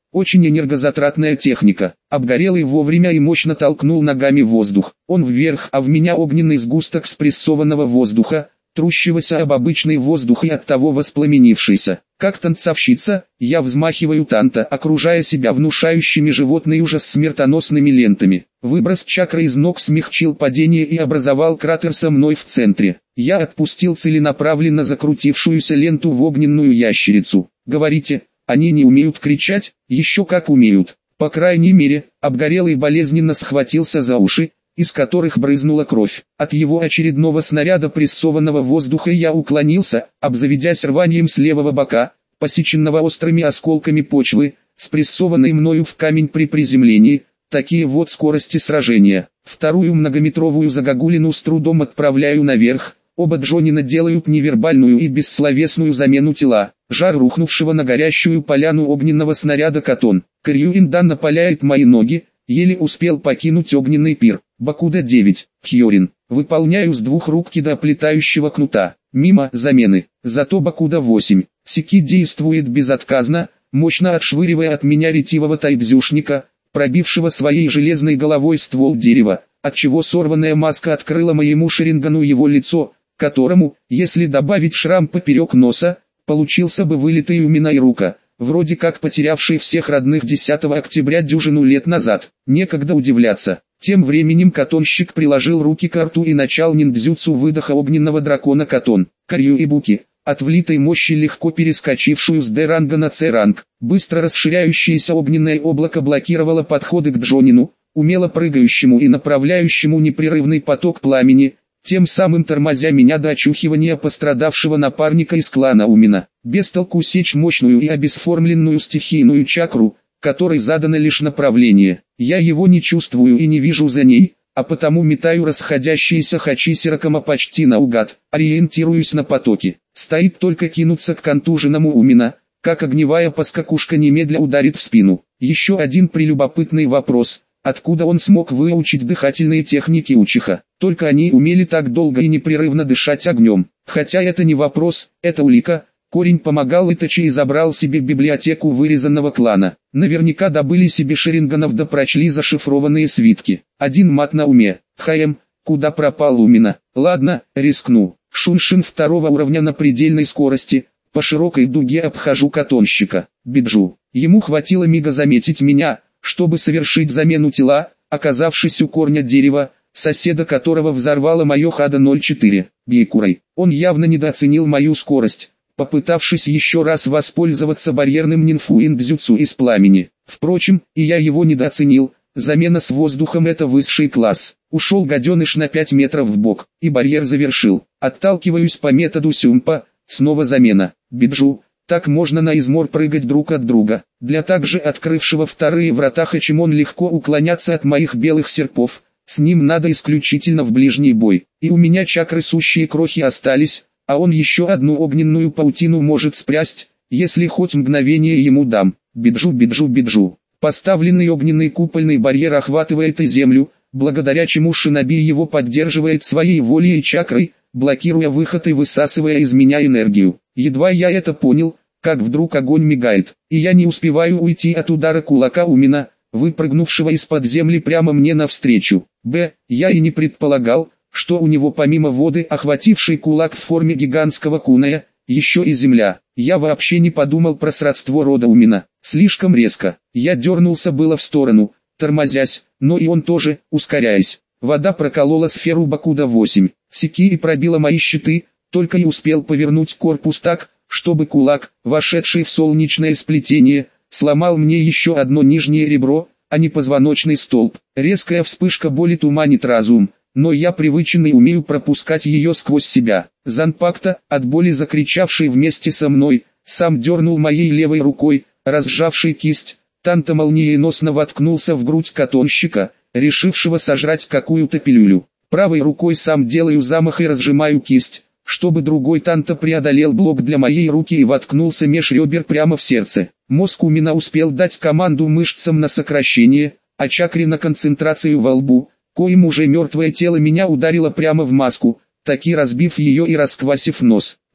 Очень энергозатратная техника. Обгорелый вовремя и мощно толкнул ногами в воздух. Он вверх, а в меня огненный сгусток спрессованного воздуха, трущегося об обычный воздух и оттого воспламенившийся. Как танцовщица, я взмахиваю танта, окружая себя внушающими животный ужас смертоносными лентами. Выброс чакры из ног смягчил падение и образовал кратер со мной в центре. Я отпустил целенаправленно закрутившуюся ленту в огненную ящерицу. Говорите, они не умеют кричать? Еще как умеют. По крайней мере, обгорелый болезненно схватился за уши, из которых брызнула кровь. От его очередного снаряда прессованного воздуха я уклонился, обзаведясь рванием с левого бока, посеченного острыми осколками почвы, спрессованной мною в камень при приземлении. Такие вот скорости сражения. Вторую многометровую загогулину с трудом отправляю наверх. Оба Джонина делают невербальную и бессловесную замену тела. Жар рухнувшего на горящую поляну огненного снаряда Катон. Кирюиндан напаляет мои ноги. Еле успел покинуть огненный пир. Бакуда девять. Хьорин. Выполняю с двух рук кидооплетающего кнута. Мимо замены. Зато Бакуда восемь. Сики действует безотказно, мощно отшвыривая от меня ретивого тайдзюшника, пробившего своей железной головой ствол дерева, отчего сорванная маска открыла моему Шарингану его лицо, которому, если добавить шрам поперек носа, получился бы вылитый Умина и рука, вроде как потерявший всех родных десятого октября дюжину лет назад. Некогда удивляться. Тем временем Катонщик приложил руки к рту и начал ниндзюцу выдоха огненного дракона Катон. Корью и Буки, от влитой мощи легко перескочившую с Д-ранга на С-ранг. Быстро расширяющееся огненное облако блокировало подходы к Джонину, умело прыгающему и направляющему непрерывный поток пламени, тем самым тормозя меня до очухивания пострадавшего напарника из клана Умина. Без толку сечь мощную и обесформленную стихийную чакру, которой задано лишь направление. Я его не чувствую и не вижу за ней, а потому метаю расходящиеся хачисиракама почти наугад, ориентируюсь на потоки. Стоит только кинуться к контуженному Умина, как огневая поскакушка немедля ударит в спину. Еще один прелюбопытный вопрос. Откуда он смог выучить дыхательные техники Учиха? Только они умели так долго и непрерывно дышать огнем. Хотя это не вопрос, это улика. Корень помогал Итачи и забрал себе библиотеку вырезанного клана. Наверняка добыли себе шеринганов да прочли зашифрованные свитки. Один мат на уме. Хаем, куда пропал Умина? Ладно, рискну. Шуншин второго уровня на предельной скорости. По широкой дуге обхожу Катонщика. Биджу. Ему хватило мига заметить меня, чтобы совершить замену тела, оказавшись у корня дерева, соседа которого взорвало мое Хада ноль четыре. Бейкурой. Он явно недооценил мою скорость, попытавшись еще раз воспользоваться барьерным нинфу-индзюцу из пламени. Впрочем, и я его недооценил. Замена с воздухом — это высший класс. Ушел гаденыш на пять метров в бок, и барьер завершил. Отталкиваюсь по методу Сюмпа, снова замена. Биджу. Так можно на измор прыгать друг от друга. Для также открывшего вторые врата Хачимон легко уклоняться от моих белых серпов. С ним надо исключительно в ближний бой. И у меня чакры сущие крохи остались, а он еще одну огненную паутину может спрясть, если хоть мгновение ему дам. Биджу, биджу, биджу. Поставленный огненный купольный барьер охватывает и землю, благодаря чему шиноби его поддерживает своей волей и чакрой, блокируя выход и высасывая из меня энергию. Едва я это понял, как вдруг огонь мигает, и я не успеваю уйти от удара кулака Умина, выпрыгнувшего из-под земли прямо мне навстречу. Б. Я и не предполагал, что у него помимо воды, охвативший кулак в форме гигантского куная, еще и земля. Я вообще не подумал про сродство рода Умина. Слишком резко. Я дернулся было в сторону, тормозясь, но и он тоже, ускоряясь. Вода проколола сферу Бакуда восемь. Сики и пробила мои щиты, только и успел повернуть корпус так, чтобы кулак, вошедший в солнечное сплетение, сломал мне еще одно нижнее ребро, а не позвоночный столб. Резкая вспышка боли туманит разум, но я привычен и умею пропускать ее сквозь себя. Занпакта, от боли закричавший вместе со мной, сам дернул моей левой рукой, разжавший кисть. Танта молниеносно воткнулся в грудь Катонщика, решившего сожрать какую-то пилюлю. Правой рукой сам делаю замах и разжимаю кисть, чтобы другой Танта преодолел блок для моей руки и воткнулся меж ребер прямо в сердце. Мозг Умина успел дать команду мышцам на сокращение, а чакре на концентрацию во лбу, коим уже мертвое тело меня ударило прямо в маску, таки разбив ее и расквасив нос.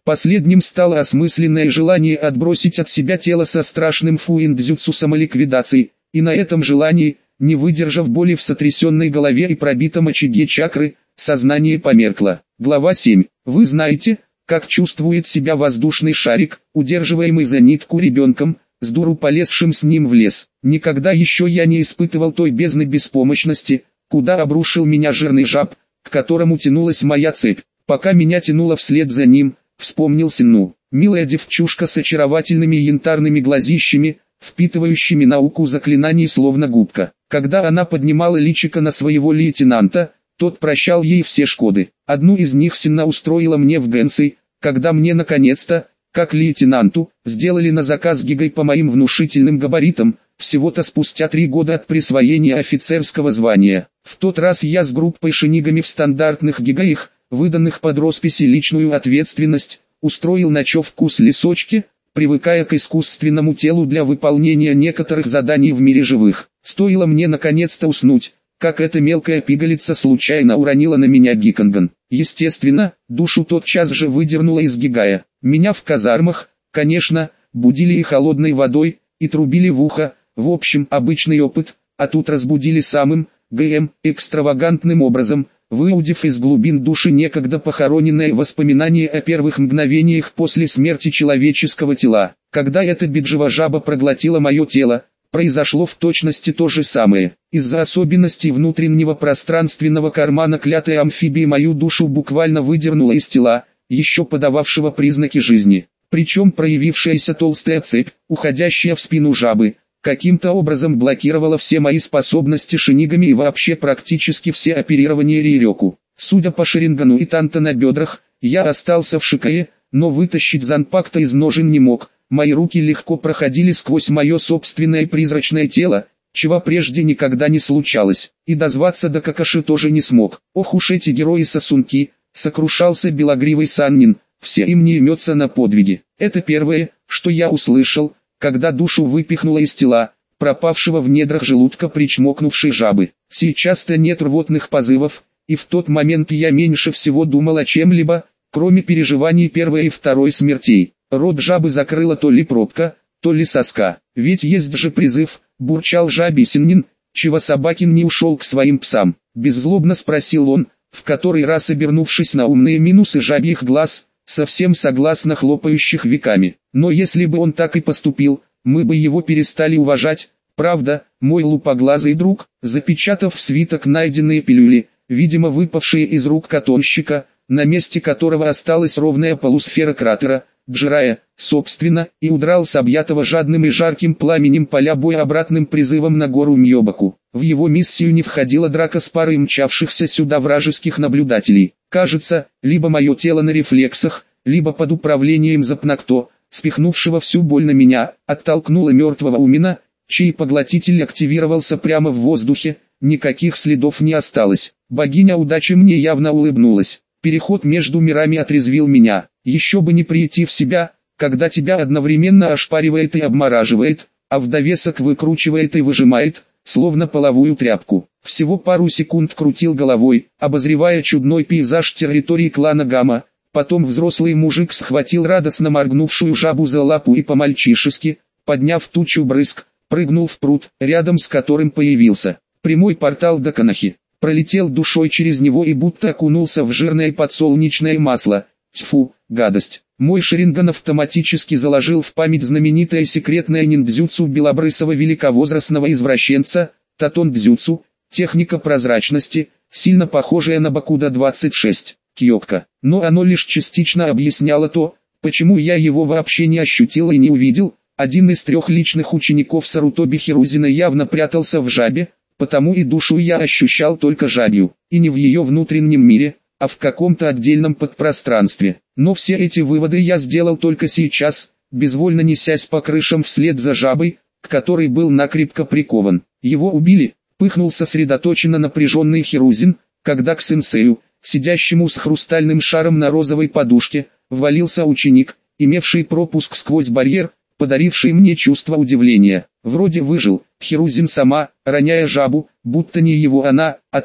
Последним стало осмысленное желание отбросить от себя тело со страшным фуиндзюцу самоликвидации, и на этом желании, не выдержав боли в сотрясенной голове и пробитом очаге чакры, сознание померкло. Глава семь. Вы знаете, как чувствует себя воздушный шарик, удерживаемый за нитку ребенком, с дуру полезшим с ним в лес. Никогда еще я не испытывал той бездны беспомощности, куда обрушил меня жирный жаб, к которому тянулась моя цепь. Пока меня тянуло вслед за ним, вспомнил Синну, милая девчушка с очаровательными янтарными глазищами, впитывающими науку заклинаний словно губка. Когда она поднимала личико на своего лейтенанта, тот прощал ей все шкоды. Одну из них Синна устроила мне в Гэнсэй, когда мне наконец-то, как лейтенанту, сделали на заказ гигой по моим внушительным габаритам, всего-то спустя три года от присвоения офицерского звания. В тот раз я с группой шинигами в стандартных гигаях, выданных под росписи «Личную ответственность», устроил ночевку с лесочки, привыкая к искусственному телу для выполнения некоторых заданий в мире живых. Стоило мне наконец-то уснуть, как эта мелкая пигалица случайно уронила на меня гиконган. Естественно, душу тотчас же выдернула из гигая. Меня в казармах, конечно, будили и холодной водой, и трубили в ухо, в общем, обычный опыт, а тут разбудили самым, ГМ, экстравагантным образом, выудив из глубин души некогда похороненное воспоминание о первых мгновениях после смерти человеческого тела. Когда эта беджева жаба проглотила мое тело, произошло в точности то же самое. Из-за особенностей внутреннего пространственного кармана клятой амфибии мою душу буквально выдернула из тела, еще подававшего признаки жизни. Причем проявившаяся толстая цепь, уходящая в спину жабы, каким-то образом блокировала все мои способности шинигами и вообще практически все оперирования Рирёку. Судя по шарингану и танто на бедрах, я остался в шикае, но вытащить занпакта из ножен не мог. Мои руки легко проходили сквозь мое собственное призрачное тело, чего прежде никогда не случалось, и дозваться до Какаши тоже не смог. Ох уж эти герои-сосунки, сокрушался белогривый Саннин, все им не имется на подвиги. Это первое, что я услышал, когда душу выпихнуло из тела, пропавшего в недрах желудка причмокнувшей жабы. Сейчас-то нет рвотных позывов, и в тот момент я меньше всего думал о чем-либо, кроме переживаний первой и второй смертей. Рот жабы закрыла то ли пробка, то ли соска. Ведь есть же призыв, бурчал жабе Синнин, чего Собакин не ушел к своим псам. Беззлобно спросил он, в который раз обернувшись на умные минусы жабьих глаз, совсем согласно хлопающих веками. Но если бы он так и поступил, мы бы его перестали уважать. Правда, мой лупоглазый друг, запечатав в свиток найденные пилюли, видимо выпавшие из рук катонщика, на месте которого осталась ровная полусфера кратера, Джирая, собственно, и удрал с объятого жадным и жарким пламенем поля боя обратным призывом на гору Мьёбаку. В его миссию не входила драка с парой мчавшихся сюда вражеских наблюдателей. Кажется, либо мое тело на рефлексах, либо под управлением Запнакто, спихнувшего всю боль на меня, оттолкнуло мертвого Умина, чей поглотитель активировался прямо в воздухе, никаких следов не осталось. Богиня удачи мне явно улыбнулась. Переход между мирами отрезвил меня. Еще бы не прийти в себя, когда тебя одновременно ошпаривает и обмораживает, а в довесок выкручивает и выжимает, словно половую тряпку. Всего пару секунд крутил головой, обозревая чудной пейзаж территории клана Гамма. Потом взрослый мужик схватил радостно моргнувшую жабу за лапу и по-мальчишески, подняв тучу брызг, прыгнул в пруд, рядом с которым появился прямой портал до Канахи. Пролетел душой через него и будто окунулся в жирное подсолнечное масло. Тьфу, гадость. Мой шаринган автоматически заложил в память знаменитое секретное ниндзюцу белобрысого великовозрастного извращенца, Татон дзюцу, техника прозрачности, сильно похожая на Бакуда двадцать шесть, Кьёпка. Но оно лишь частично объясняло то, почему я его вообще не ощутил и не увидел. Один из трех личных учеников Сарутоби Хирузина явно прятался в жабе, потому и душу я ощущал только жабью, и не в ее внутреннем мире, а в каком-то отдельном подпространстве. Но все эти выводы я сделал только сейчас, безвольно несясь по крышам вслед за жабой, к которой был накрепко прикован. Его убили, пыхнул сосредоточенно напряженный Хирузин, когда к сенсею, сидящему с хрустальным шаром на розовой подушке, ввалился ученик, имевший пропуск сквозь барьер, подаривший мне чувство удивления. Вроде выжил, Хирузин сама, роняя жабу, будто не его она, а так,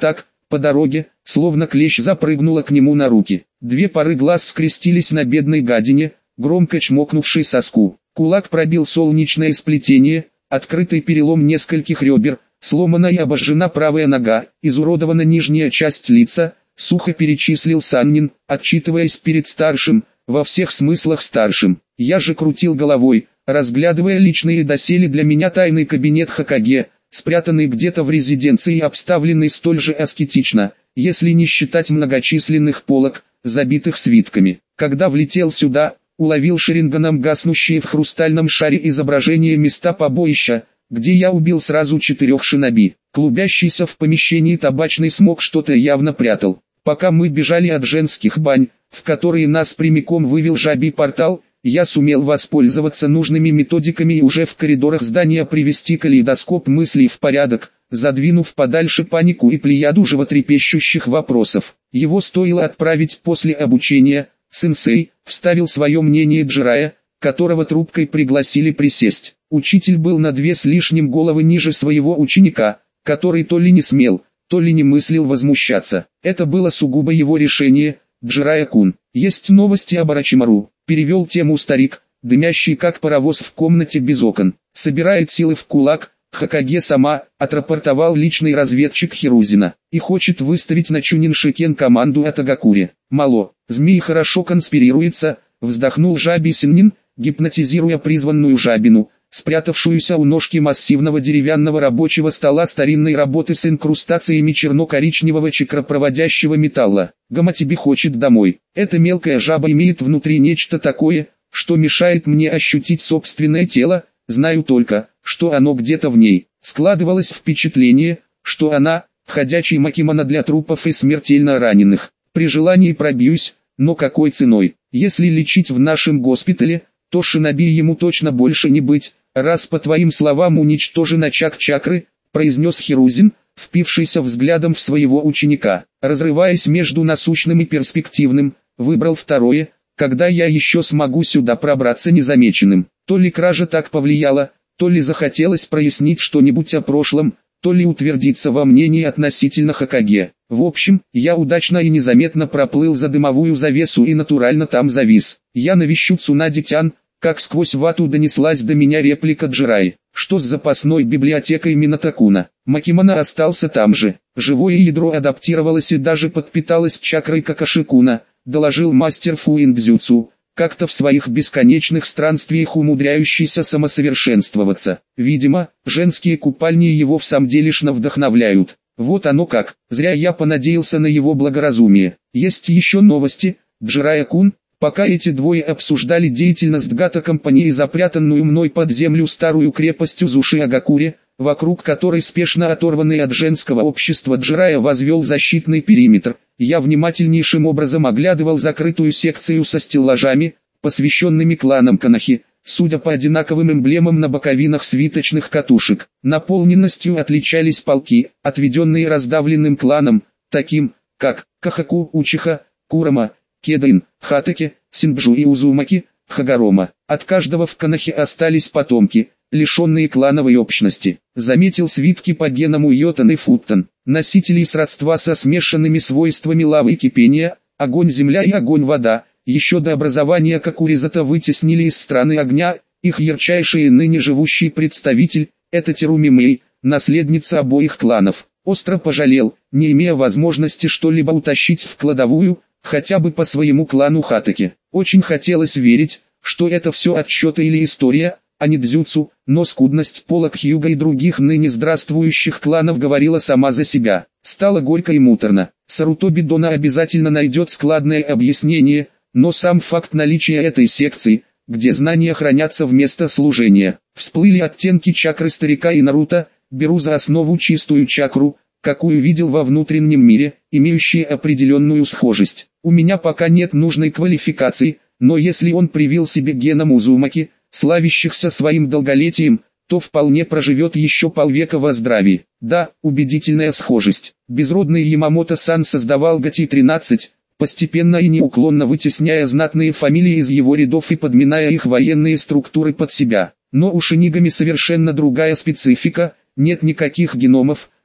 По дороге, словно клещ, запрыгнула к нему на руки. Две пары глаз скрестились на бедной гадине, громко чмокнувшей соску. Кулак пробил солнечное сплетение, открытый перелом нескольких ребер, сломана и обожжена правая нога, изуродована нижняя часть лица, сухо перечислил Саннин, отчитываясь перед старшим, во всех смыслах старшим. Я же крутил головой, разглядывая личный и доселе для меня тайный кабинет Хокаге, спрятанный где-то в резиденции и обставленный столь же аскетично, если не считать многочисленных полок, забитых свитками. Когда влетел сюда, уловил шеринганом гаснущие в хрустальном шаре изображение места побоища, где я убил сразу четырех шиноби. Клубящийся в помещении табачный смог что-то явно прятал. Пока мы бежали от женских бань, в которые нас прямиком вывел жабий портал, я сумел воспользоваться нужными методиками и уже в коридорах здания привести калейдоскоп мыслей в порядок, задвинув подальше панику и плеяду животрепещущих вопросов. Его стоило отправить после обучения. Сенсей вставил свое мнение Джирая, которого трубкой пригласили присесть. Учитель был на две с лишним головы ниже своего ученика, который то ли не смел, то ли не мыслил возмущаться. Это было сугубо его решение. Джирая-кун, есть новости об Орочимару, перевел тему старик, дымящий как паровоз в комнате без окон. Собирает силы в кулак, Хокаге сама, отрапортовал личный разведчик Хирузина, и хочет выставить на Чуниншикен команду от Агакури. Мало, змей хорошо конспирируется, вздохнул жабий Синнин, гипнотизируя призванную жабину, спрятавшуюся у ножки массивного деревянного рабочего стола старинной работы с инкрустациями черно-коричневого чакропроводящего металла. Гаматиби хочет домой. Эта мелкая жаба имеет внутри нечто такое, что мешает мне ощутить собственное тело, знаю только, что оно где-то в ней. Складывалось впечатление, что она – ходячий макимана для трупов и смертельно раненых. При желании пробьюсь, но какой ценой? Если лечить в нашем госпитале, то шиноби ему точно больше не быть, раз по твоим словам уничтожен очаг чакры, произнес Хирузин, впившийся взглядом в своего ученика. Разрываясь между насущным и перспективным, выбрал второе, когда я еще смогу сюда пробраться незамеченным. То ли кража так повлияла, то ли захотелось прояснить что-нибудь о прошлом, то ли утвердиться во мнении относительно Хокаге. В общем, я удачно и незаметно проплыл за дымовую завесу и натурально там завис. Я навещу Цунади-тян, как сквозь вату донеслась до меня реплика Джираи. Что с запасной библиотекой Минотакуна? Макимана остался там же. Живое ядро адаптировалось и даже подпиталось чакрой Какашикуна, доложил мастер Фуиндзюцу, как-то в своих бесконечных странствиях умудряющийся самосовершенствоваться. Видимо, женские купальни его в самом делешно вдохновляют. Вот оно как, зря я понадеялся на его благоразумие. Есть еще новости, Джирая-кун. Пока эти двое обсуждали деятельность Гата-компании и запрятанную мной под землю старую крепость Узуши-Агакури, вокруг которой спешно оторванный от женского общества Джирая возвел защитный периметр, я внимательнейшим образом оглядывал закрытую секцию со стеллажами, посвященными кланам Канахи, судя по одинаковым эмблемам на боковинах свиточных катушек. Наполненностью отличались полки, отведенные раздавленным кланам, таким, как Кахаку, Учиха, Курама, Кедайн, Хатаки, Синджу и Узумаки, Хагарома. От каждого в Канахе остались потомки, лишенные клановой общности. Заметил свитки по генам у Йотан и Футтан, носителей сродства со смешанными свойствами лавы и кипения, огонь-земля и огонь-вода. Еще до образования Какуризата вытеснили из страны огня, их ярчайший и ныне живущий представитель, это Теруми Мэй, наследница обоих кланов. Остро пожалел, не имея возможности что-либо утащить в кладовую, хотя бы по своему клану Хатаки. Очень хотелось верить, что это все отсчеты или история, а не дзюцу, но скудность полок Хьюга и других ныне здравствующих кланов говорила сама за себя. Стало горько и муторно. Сарутоби Дона обязательно найдет складное объяснение, но сам факт наличия этой секции, где знания хранятся вместо служения, всплыли оттенки чакры старика и Наруто, беру за основу чистую чакру, какую видел во внутреннем мире, имеющие определенную схожесть. У меня пока нет нужной квалификации, но если он привил себе геном Узумаки, славящихся своим долголетием, то вполне проживет еще полвека во здравии. Да, убедительная схожесть. Безродный Ямамото-сан создавал Гати тринадцать, постепенно и неуклонно вытесняя знатные фамилии из его рядов и подминая их военные структуры под себя. Но у шинигами совершенно другая специфика, нет никаких геномов,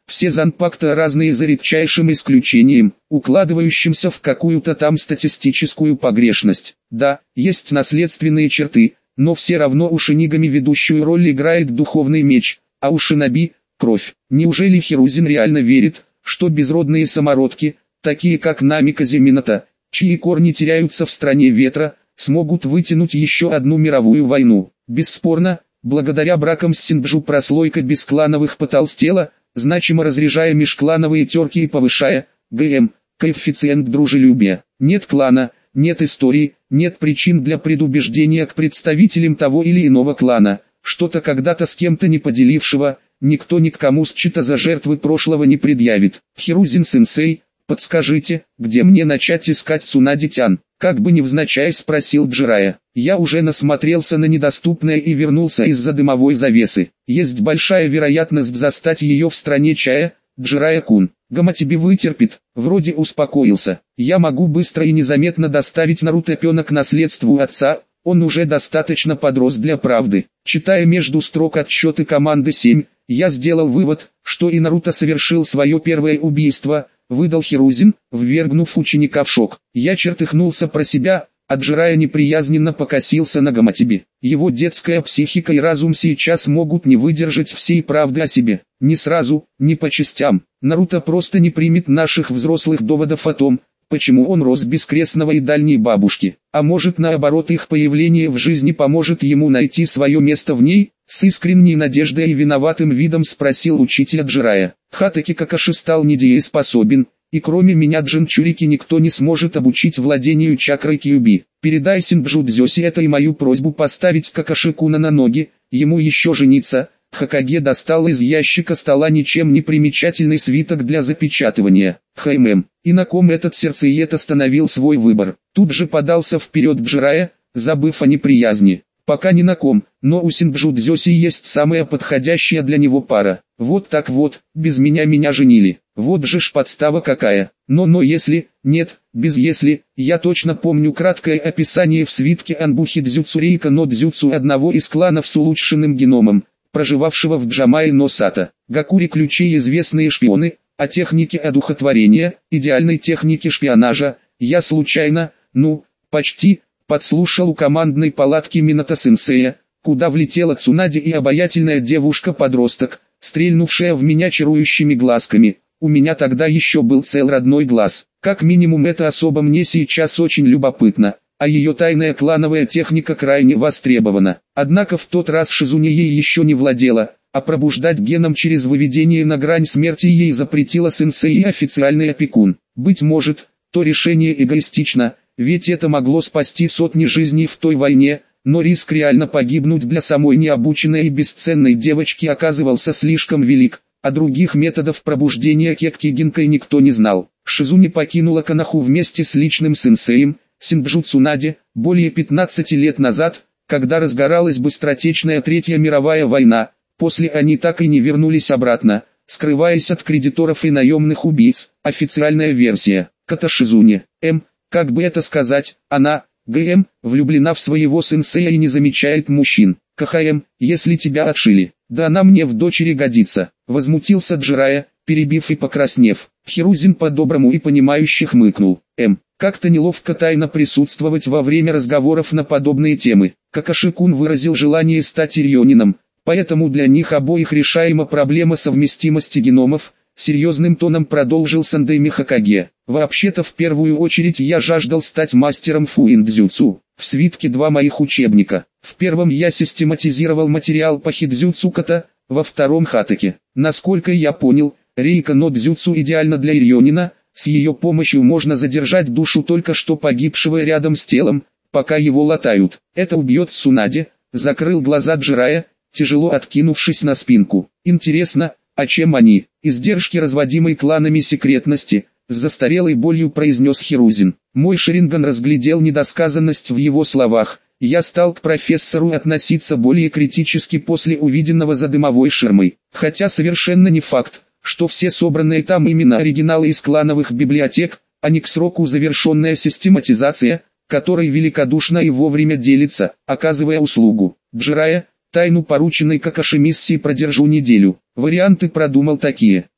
Все занпакта разные за редчайшим исключением, укладывающимся в какую-то там статистическую погрешность. Да, есть наследственные черты, но все равно у шинигами ведущую роль играет духовный меч, а у шиноби – кровь. Неужели Хирузин реально верит, что безродные самородки, такие как Намиказе Минато, чьи корни теряются в стране ветра, смогут вытянуть еще одну мировую войну? Бесспорно, благодаря бракам с Синджу прослойка бесклановых потолстела, значимо разряжая межклановые терки и повышая, ГМ, коэффициент дружелюбия. Нет клана, нет истории, нет причин для предубеждения к представителям того или иного клана, что-то когда-то с кем-то не поделившего, никто ни к кому счета за жертвы прошлого не предъявит. Хирузин-сенсей, подскажите, где мне начать искать Цунади-тян? Как бы невзначай спросил Джирайя. Я уже насмотрелся на недоступное и вернулся из-за дымовой завесы. Есть большая вероятность застать ее в стране чая, Джирайя-кун. Гаматиби вытерпит, вроде успокоился. Я могу быстро и незаметно доставить Наруто-пёна к наследству отца, он уже достаточно подрос для правды. Читая между строк отчеты команды семь, я сделал вывод, что и Наруто совершил свое первое убийство, выдал Хирузин, ввергнув ученика в шок. Я чертыхнулся про себя, а Джирайя неприязненно покосился на Гаматиби. Его детская психика и разум сейчас могут не выдержать всей правды о себе. Не сразу, не по частям. Наруто просто не примет наших взрослых доводов о том, почему он рос без крестного и дальней бабушки. А может, наоборот, их появление в жизни поможет ему найти свое место в ней? С искренней надеждой и виноватым видом спросил учителя Джирайя. Хатаки Какаши стал недееспособен, и кроме меня Джинчурики никто не сможет обучить владению чакрой Кьюби. Передай Синджу Дзёси это и мою просьбу поставить Какаши-куна на ноги, ему еще жениться. Хокаге достал из ящика стола ничем не примечательный свиток для запечатывания. Хаймэм, и на ком этот сердцеед остановил свой выбор. Тут же подался вперед Джирайя, забыв о неприязни. Пока ни на ком, но у Синджу Дзёси есть самая подходящая для него пара. Вот так вот, без меня меня женили. Вот же ж подстава какая. Но-но если, нет, без если, я точно помню краткое описание в свитке Анбухи Дзюцу Рейка но Дзюцу одного из кланов с улучшенным геномом, проживавшего в Джамае но Сато. Гакури ключи известные шпионы, о технике одухотворения, идеальной технике шпионажа, я случайно, ну, почти, подслушал у командной палатки Минато-сенсея, куда влетела Цунади и обаятельная девушка-подросток, стрельнувшая в меня чарующими глазками. У меня тогда еще был цел родной глаз. Как минимум это особо мне сейчас очень любопытно, а ее тайная клановая техника крайне востребована. Однако в тот раз Шизуне ей еще не владела, а пробуждать геном через выведение на грань смерти ей запретила сенсей и официальный опекун. Быть может, то решение эгоистично, ведь это могло спасти сотни жизней в той войне, но риск реально погибнуть для самой необученной и бесценной девочки оказывался слишком велик, а других методов пробуждения Кекки Гинкой никто не знал. Шизуне покинула Канаху вместе с личным сенсеем, Синджу Цунади, более пятнадцати лет назад, когда разгоралась быстротечная Третья мировая война. После они так и не вернулись обратно, скрываясь от кредиторов и наемных убийц. Официальная версия. Ката Шизуне, М, как бы это сказать, она, ГМ, влюблена в своего сенсея и не замечает мужчин. КХМ, если тебя отшили, да она мне в дочери годится. Возмутился Джирайя, перебив и покраснев. Хирузин по-доброму и понимающе хмыкнул. М, как-то неловко тайно присутствовать во время разговоров на подобные темы. Какаши-кун выразил желание стать ирьонином. Поэтому для них обоих решаема проблема совместимости геномов, серьезным тоном продолжил Сандэй Хокаге. Вообще-то в первую очередь я жаждал стать мастером фуиндзюцу. В свитке два моих учебника. В первом я систематизировал материал по хидзюцу ката, во втором хатаке. Насколько я понял, рейка но дзюцу идеально для ирьонина, с ее помощью можно задержать душу только что погибшего рядом с телом, пока его латают. Это убьет Цунади, закрыл глаза Джирайя, тяжело откинувшись на спинку. Интересно, а чем они? Издержки разводимой кланами секретности, с застарелой болью произнес Хирузин. Мой Шаринган разглядел недосказанность в его словах. Я стал к профессору относиться более критически после увиденного за дымовой ширмой. Хотя совершенно не факт, что все собранные там именно оригиналы из клановых библиотек, а не к сроку завершенная систематизация, которой великодушно и вовремя делится, оказывая услугу. Джирайя, тайну порученной Какаши миссии продержу неделю. Варианты продумал такие.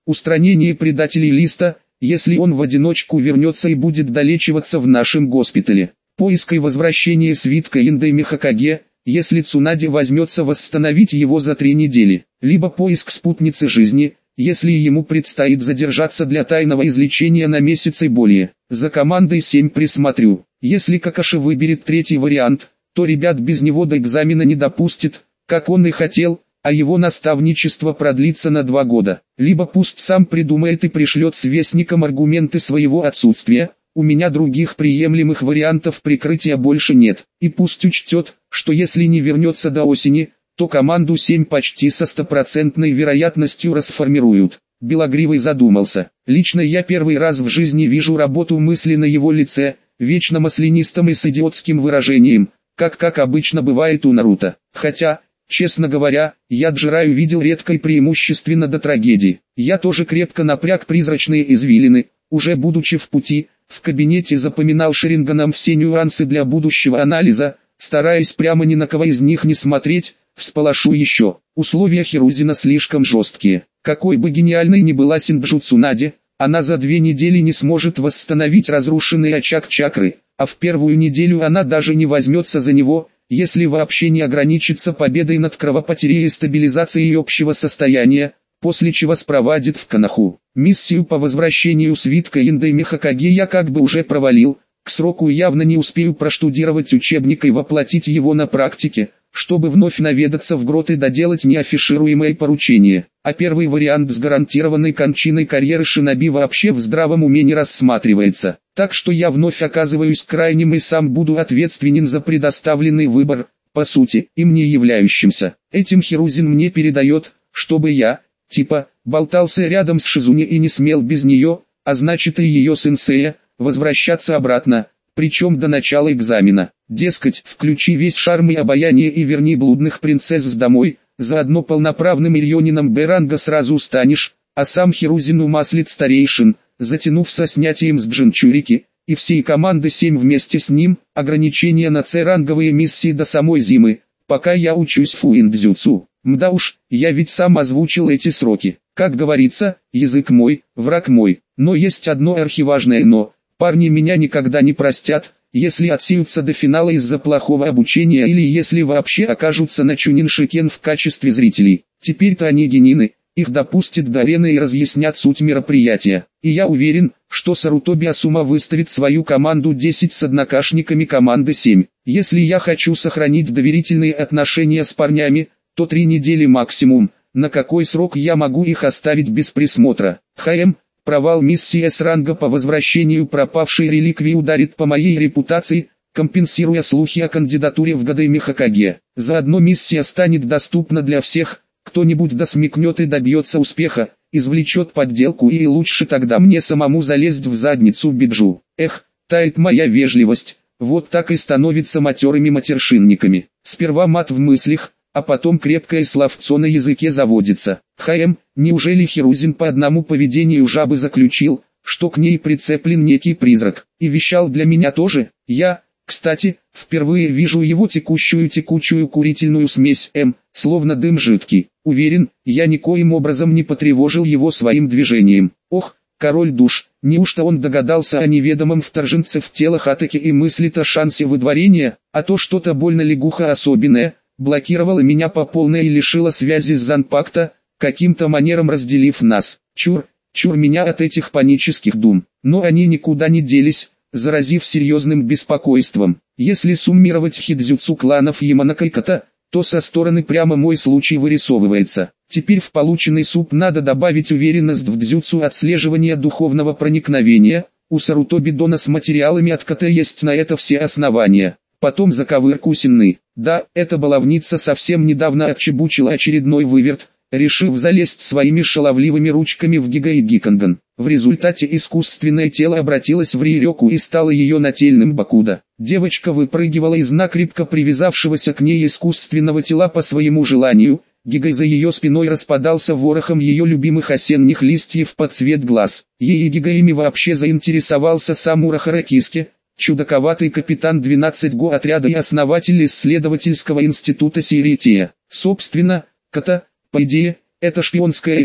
устранение предателей листа, если он в одиночку вернется и будет долечиваться в нашем госпитале. Поиск и возвращение свитка Индайми Хокаге, если Цунаде возьмется восстановить его за три недели. Либо поиск спутницы жизни, если ему предстоит задержаться для тайного излечения на месяц и более. За командой семь присмотрю. Если Какаши выберет третий вариант, то ребят без него до экзамена не допустит, как он и хотел, а его наставничество продлится на два года. Либо пусть сам придумает и пришлет с вестником аргументы своего отсутствия, у меня других приемлемых вариантов прикрытия больше нет. И пусть учтет, что если не вернется до осени, то команду семь почти со стопроцентной вероятностью расформируют. Белогривый задумался. Лично я первый раз в жизни вижу работу мысли на его лице, вечно маслянистом и с идиотским выражением, как как обычно бывает у Наруто. Хотя, честно говоря, я Джираю видел редко и преимущественно до трагедии. Я тоже крепко напряг призрачные извилины, уже будучи в пути, в кабинете запоминал Шаринганом все нюансы для будущего анализа, стараясь прямо ни на кого из них не смотреть. Всполошу еще, условия Хирузина слишком жесткие. Какой бы гениальной ни была Синджу Цунаде, она за две недели не сможет восстановить разрушенный очаг чакры, а в первую неделю она даже не возьмется за него, если вообще не ограничится победой над кровопотерей и стабилизацией общего состояния, после чего спровадит в Канаху. Миссию по возвращению свитка Индайми Хокаге я как бы уже провалил, к сроку явно не успею проштудировать учебник и воплотить его на практике, чтобы вновь наведаться в грот и доделать неафишируемое поручение. А первый вариант с гарантированной кончиной карьеры шиноби вообще в здравом уме не рассматривается. Так что я вновь оказываюсь крайним и сам буду ответственен за предоставленный выбор, по сути, им не являющимся. Этим Хирузин мне передает, чтобы я, типа, болтался рядом с Шизуне и не смел без нее, а значит и ее сенсея, возвращаться обратно, причем до начала экзамена. Дескать, включи весь шарм и обаяние и верни блудных принцесс домой, заодно полноправным Ирьонином Б-ранга сразу станешь, а сам Хирузин умаслит старейшин, затянув со снятием с Джинчурики, и всей команды семь вместе с ним, ограничения на С-ранговые миссии до самой зимы, пока я учусь фуиндзюцу. Мда уж, я ведь сам озвучил эти сроки. Как говорится, язык мой, враг мой, но есть одно архиважное но, парни меня никогда не простят, если отсеются до финала из-за плохого обучения или если вообще окажутся на Чунин-Шикен в качестве зрителей. Теперь-то они генины, их допустят до арены и разъяснят суть мероприятия. И я уверен, что Сарутоби Асума выставит свою команду десять с однокашниками команды семь. Если я хочу сохранить доверительные отношения с парнями, то три недели максимум. На какой срок я могу их оставить без присмотра? ХМ. Провал миссии С-ранга по возвращению пропавшей реликвии ударит по моей репутации, компенсируя слухи о кандидатуре в Годайми Хокаге. Заодно миссия станет доступна для всех, кто-нибудь досмекнет и добьется успеха, извлечет подделку и лучше тогда мне самому залезть в задницу Биджу. Эх, тает моя вежливость, вот так и становится матерыми матершинниками. Сперва мат в мыслях, а потом крепкое словцо на языке заводится. ХМ, неужели Хирузин по одному поведению жабы заключил, что к ней прицеплен некий призрак, и вещал для меня тоже? Я, кстати, впервые вижу его текущую-текучую курительную смесь М, словно дым жидкий. Уверен, я никоим образом не потревожил его своим движением. Ох, король душ, неужто он догадался о неведомом вторженце в тело Хатаки и мыслит о шансе выдворения, а то что-то больно лягуха особенное, блокировала меня по полной и лишила связи с Занпакта, каким-то манером разделив нас. Чур, чур меня от этих панических дум. Но они никуда не делись, заразив серьезным беспокойством. Если суммировать хидзюцу кланов Яманака и Ката, то со стороны прямо мой случай вырисовывается. Теперь в полученный суп надо добавить уверенность в дзюцу отслеживания духовного проникновения. У Сарутоби Дона с материалами от Ката есть на это все основания. Потом заковырку Синны. Да, эта баловница совсем недавно отчебучила очередной выверт, решив залезть своими шаловливыми ручками в Гига и Гиканган. В результате искусственное тело обратилось в Рирёку и стало ее нательным Бакуда. Девочка выпрыгивала из накрепко привязавшегося к ней искусственного тела по своему желанию, Гигай за ее спиной распадался ворохом ее любимых осенних листьев под цвет глаз. Ей и Гигаями вообще заинтересовался сам Урахаракиске, чудаковатый капитан двенадцать го отряда и основатель исследовательского института Сирития. Собственно, Ката, по идее, это шпионская элита,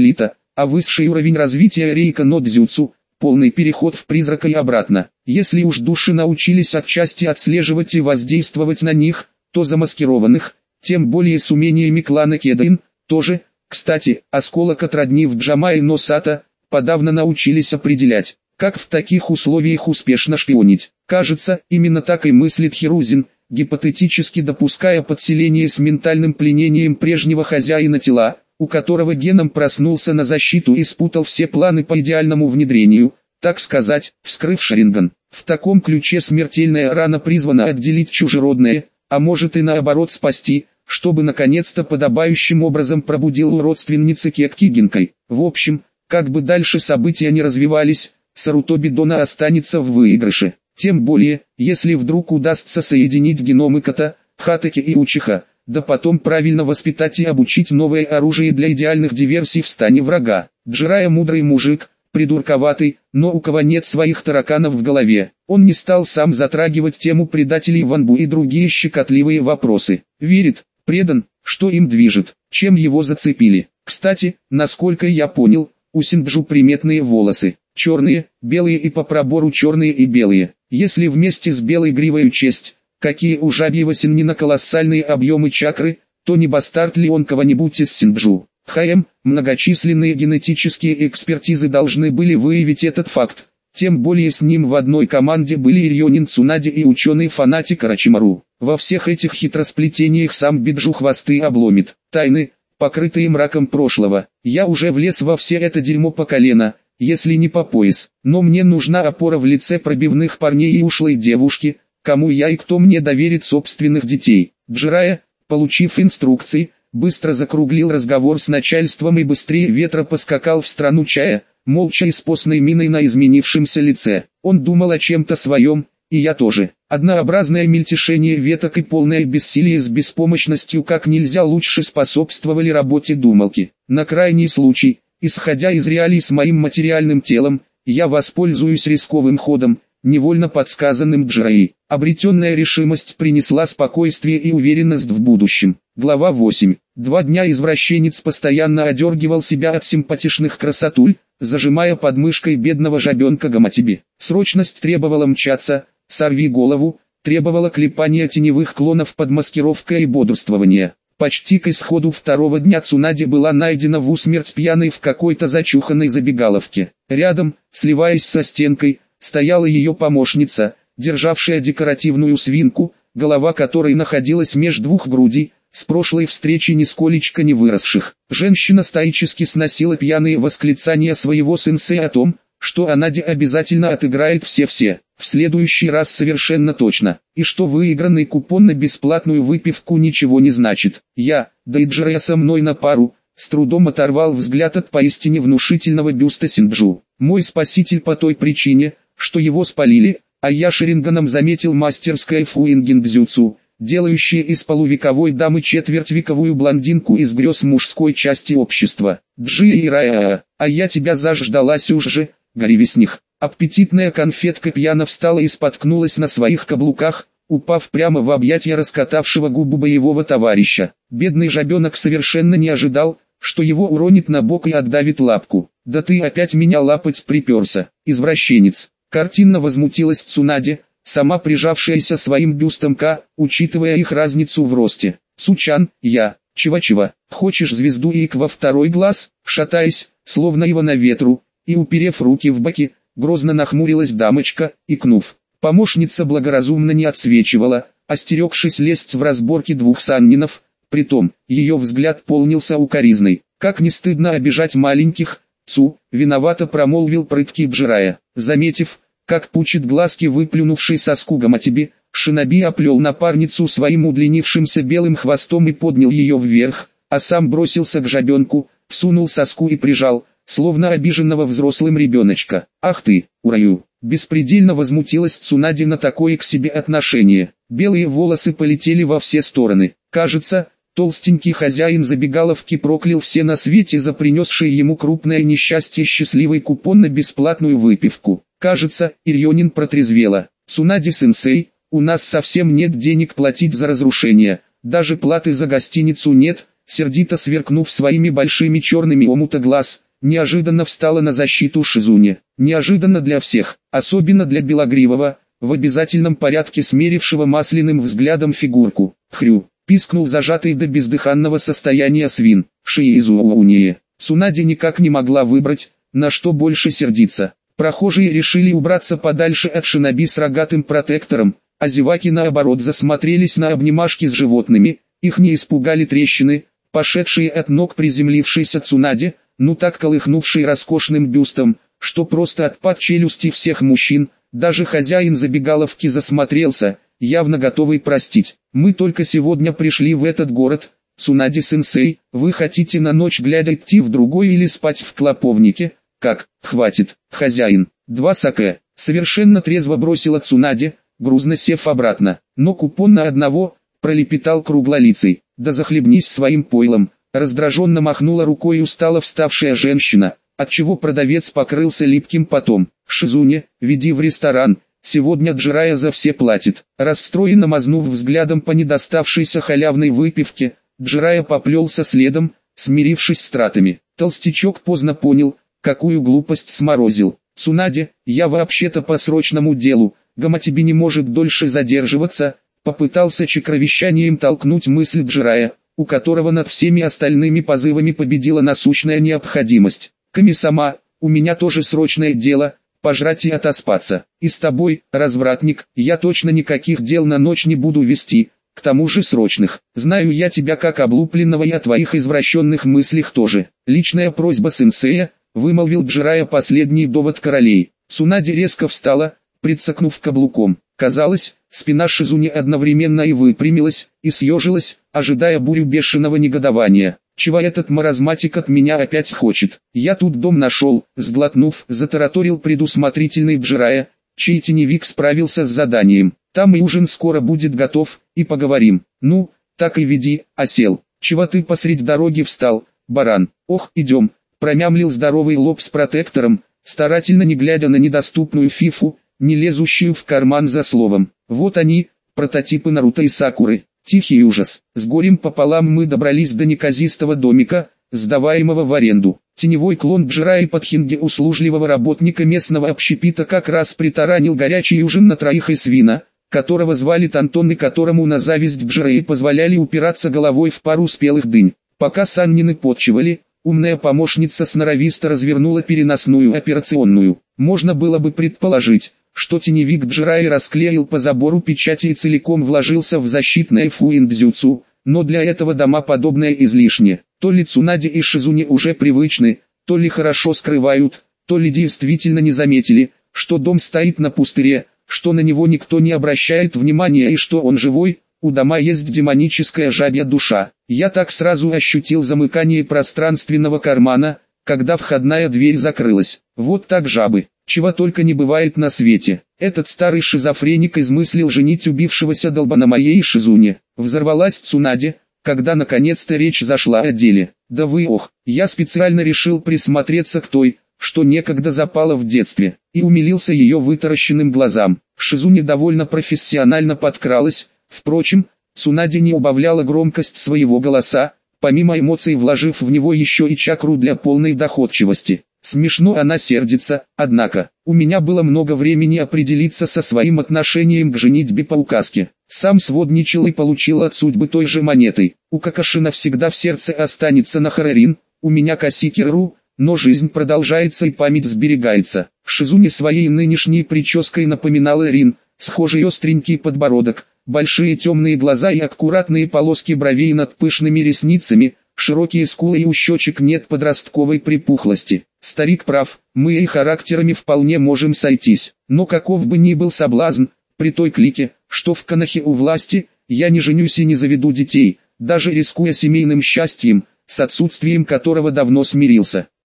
а высший уровень развития рейка но дзюцу, полный переход в призрака и обратно. Если уж души научились отчасти отслеживать и воздействовать на них, то замаскированных, тем более с умениями клана Кедаин, тоже, кстати, осколок от родни в Джамае но Сата, подавно научились определять, как в таких условиях успешно шпионить. Кажется, именно так и мыслит Хирузин, гипотетически допуская подселение с ментальным пленением прежнего хозяина тела, у которого геном проснулся на защиту и спутал все планы по идеальному внедрению, так сказать, вскрыв Шаринган. В таком ключе смертельная рана призвана отделить чужеродное, а может и наоборот спасти, чтобы наконец-то подобающим образом пробудил у родственницы Кекки Гинкой. В общем, как бы дальше события не развивались, Сарутоби Дона останется в выигрыше. Тем более, если вдруг удастся соединить геномы Кота, Хатаки и Учиха, да потом правильно воспитать и обучить новое оружие для идеальных диверсий в стане врага. Джирая мудрый мужик, придурковатый, но у кого нет своих тараканов в голове. Он не стал сам затрагивать тему предателей Ванбу и другие щекотливые вопросы. Верит, предан, что им движет, чем его зацепили. Кстати, насколько я понял, у Синджу приметные волосы. Черные, белые и по пробору черные и белые. Если вместе с белой гривой учесть, какие у жабьего Синнина колоссальные объемы чакры, то не бастард ли он кого-нибудь из Синджу. ХМ, многочисленные генетические экспертизы должны были выявить этот факт. Тем более с ним в одной команде были Ирьонин Цунади и ученый-фанатик Арачимару. Во всех этих хитросплетениях сам Биджу хвосты обломит. Тайны, покрытые мраком прошлого. Я уже влез во все это дерьмо по колено, если не по пояс. Но мне нужна опора в лице пробивных парней и ушлой девушки, кому я и кто мне доверит собственных детей. Джирая, получив инструкции, быстро закруглил разговор с начальством и быстрее ветра поскакал в страну чая, молча и с постной миной на изменившемся лице. Он думал о чем-то своем, и я тоже. Однообразное мельтешение веток и полное бессилие с беспомощностью как нельзя лучше способствовали работе думалки. На крайний случай, исходя из реалий с моим материальным телом, я воспользуюсь рисковым ходом, невольно подсказанным Джираи. Обретенная решимость принесла спокойствие и уверенность в будущем. Глава восемь. Два дня извращенец постоянно одергивал себя от симпатичных красотуль, зажимая под мышкой бедного жабенка Гаматиби. Срочность требовала мчаться, сорви голову, требовала клепания теневых клонов под маскировкой и бодрствования. Почти к исходу второго дня Цунади была найдена в усмерть пьяной в какой-то зачуханной забегаловке. Рядом, сливаясь со стенкой, стояла ее помощница, державшая декоративную свинку, голова которой находилась меж двух грудей, с прошлой встречи нисколечко не выросших. Женщина стоически сносила пьяные восклицания своего сенсея о том, что Анади обязательно отыграет все-все, в следующий раз совершенно точно, и что выигранный купон на бесплатную выпивку ничего не значит. Я, да и Джирая со мной на пару, с трудом оторвал взгляд от поистине внушительного бюста Синджу. Мой спаситель по той причине, что его спалили, а я Шаринганом заметил мастерское фуингин-дзюцу, делающее из полувековой дамы четвертьвековую блондинку из грез мужской части общества. Джи и Рая, а я тебя заждалась уж же, горевестник. Аппетитная конфетка пьяно встала и споткнулась на своих каблуках, упав прямо в объятия раскатавшего губу боевого товарища. Бедный жабенок совершенно не ожидал, что его уронит на бок и отдавит лапку. «Да ты опять меня лапать приперся, извращенец!» Картинно возмутилась Цунади, сама прижавшаяся своим бюстом к, учитывая их разницу в росте. «Цучан, я, чего-чего, хочешь звезду Ик во второй глаз?» Шатаясь, словно его на ветру, и уперев руки в боки, грозно нахмурилась дамочка, икнув. Помощница благоразумно не отсвечивала, остерегшись лезть в разборки двух саннинов, притом, ее взгляд полнился укоризной. «Как не стыдно обижать маленьких!» «Цу!» — виновато промолвил прыткий Джирая. Заметив, как пучит глазки выплюнувший соску Гаматиби, Шиноби оплел напарницу своим удлинившимся белым хвостом и поднял ее вверх, а сам бросился к жабенку, всунул соску и прижал, словно обиженного взрослым ребеночка. «Ах ты, ураю!» Беспредельно возмутилась Цунади на такое к себе отношение. Белые волосы полетели во все стороны. Кажется, толстенький хозяин забегаловки проклял все на свете за принесшие ему крупное несчастье счастливый купон на бесплатную выпивку. Кажется, Ирьонин протрезвела. «Цунади-сенсей, у нас совсем нет денег платить за разрушение, даже платы за гостиницу нет», сердито сверкнув своими большими черными омута глаз, неожиданно встала на защиту Шизуне. Неожиданно для всех, особенно для Белогривого, в обязательном порядке смерившего масляным взглядом фигурку. Хрю, пискнул зажатый до бездыханного состояния свин. Шиизуоуния. Цунаде никак не могла выбрать, на что больше сердиться. Прохожие решили убраться подальше от шиноби с рогатым протектором, а зеваки наоборот засмотрелись на обнимашки с животными. Их не испугали трещины, пошедшие от ног приземлившейся Цунаде, ну так колыхнувшей роскошным бюстом, что просто отпад челюсти всех мужчин. Даже хозяин забегаловки засмотрелся, явно готовый простить. «Мы только сегодня пришли в этот город, Цунаде-сенсей, вы хотите на ночь глядя идти в другой или спать в клоповнике? Как, хватит, хозяин, два саке», совершенно трезво бросила Цунаде, грузно сев обратно. «Но купон на одного», пролепетал круглолицый. «Да захлебнись своим пойлом», раздраженно махнула рукой устало вставшая женщина, отчего продавец покрылся липким потом. «Шизуне, веди в ресторан, сегодня Джирая за все платит». Расстроенно мазнув взглядом по недоставшейся халявной выпивке, Джирая поплелся следом, смирившись с тратами. Толстячок поздно понял, какую глупость сморозил. «Цунаде, я вообще-то по срочному делу, Гама тебе не может дольше задерживаться», попытался чекровещанием толкнуть мысль Джирая, у которого над всеми остальными позывами победила насущная необходимость. «Ками-сама, у меня тоже срочное дело, пожрать и отоспаться. И с тобой, развратник, я точно никаких дел на ночь не буду вести, к тому же срочных. Знаю я тебя как облупленного и о твоих извращенных мыслях тоже. Личная просьба сенсея», вымолвил Джирая последний довод королей. Цунаде резко встала, прицокнув каблуком. Казалось, спина Шизуни одновременно и выпрямилась, и съежилась, ожидая бурю бешеного негодования. «Чего этот маразматик от меня опять хочет? Я тут дом нашел», сглотнув, затараторил предусмотрительный Джирая, чей теневик справился с заданием. «Там и ужин скоро будет готов, и поговорим». «Ну, так и веди, осел. Чего ты посредь дороги встал, баран?» «Ох, идем», промямлил здоровый лоб с протектором, старательно не глядя на недоступную фифу, не лезущую в карман за словом. «Вот они, прототипы Наруто и Сакуры». Тихий ужас. С горем пополам мы добрались до неказистого домика, сдаваемого в аренду. Теневой клон Джирая под хинги услужливого работника местного общепита как раз притаранил горячий ужин на троих из свина, которого звали Тантон и которому на зависть Джирая позволяли упираться головой в пару спелых дынь. Пока саннины подчивали, умная помощница сноровисто развернула переносную операционную. Можно было бы предположить, что теневик Джирая расклеил по забору печати и целиком вложился в защитное фуиндзюцу, но для этого дома подобное излишне. То ли Цунаде и Шизуне уже привычны, то ли хорошо скрывают, то ли действительно не заметили, что дом стоит на пустыре, что на него никто не обращает внимания и что он живой. У дома есть демоническая жабья душа. Я так сразу ощутил замыкание пространственного кармана, когда входная дверь закрылась. Вот так жабы. Чего только не бывает на свете. Этот старый шизофреник измыслил женить убившегося долбана моей Шизуне. Взорвалась Цунаде, когда наконец-то речь зашла о деле. Да вы ох, я специально решил присмотреться к той, что некогда запала в детстве, и умилился ее вытаращенным глазам. Шизуне довольно профессионально подкралась, впрочем, Цунаде не убавляла громкость своего голоса, помимо эмоций вложив в него еще и чакру для полной доходчивости. Смешно она сердится, однако, у меня было много времени определиться со своим отношением к женитьбе по указке. Сам сводничал и получил от судьбы той же монетой. У Какаши навсегда в сердце останется Нахарарин, у меня Касикеру, но жизнь продолжается и память сберегается. Шизуне своей нынешней прической напоминала Рин, схожий остренький подбородок, большие темные глаза и аккуратные полоски бровей над пышными ресницами, широкие скулы и у щечек нет подростковой припухлости. Старик прав, мы и характерами вполне можем сойтись, но каков бы ни был соблазн, при той клике, что в Канахе у власти, я не женюсь и не заведу детей, даже рискуя семейным счастьем, с отсутствием которого давно смирился.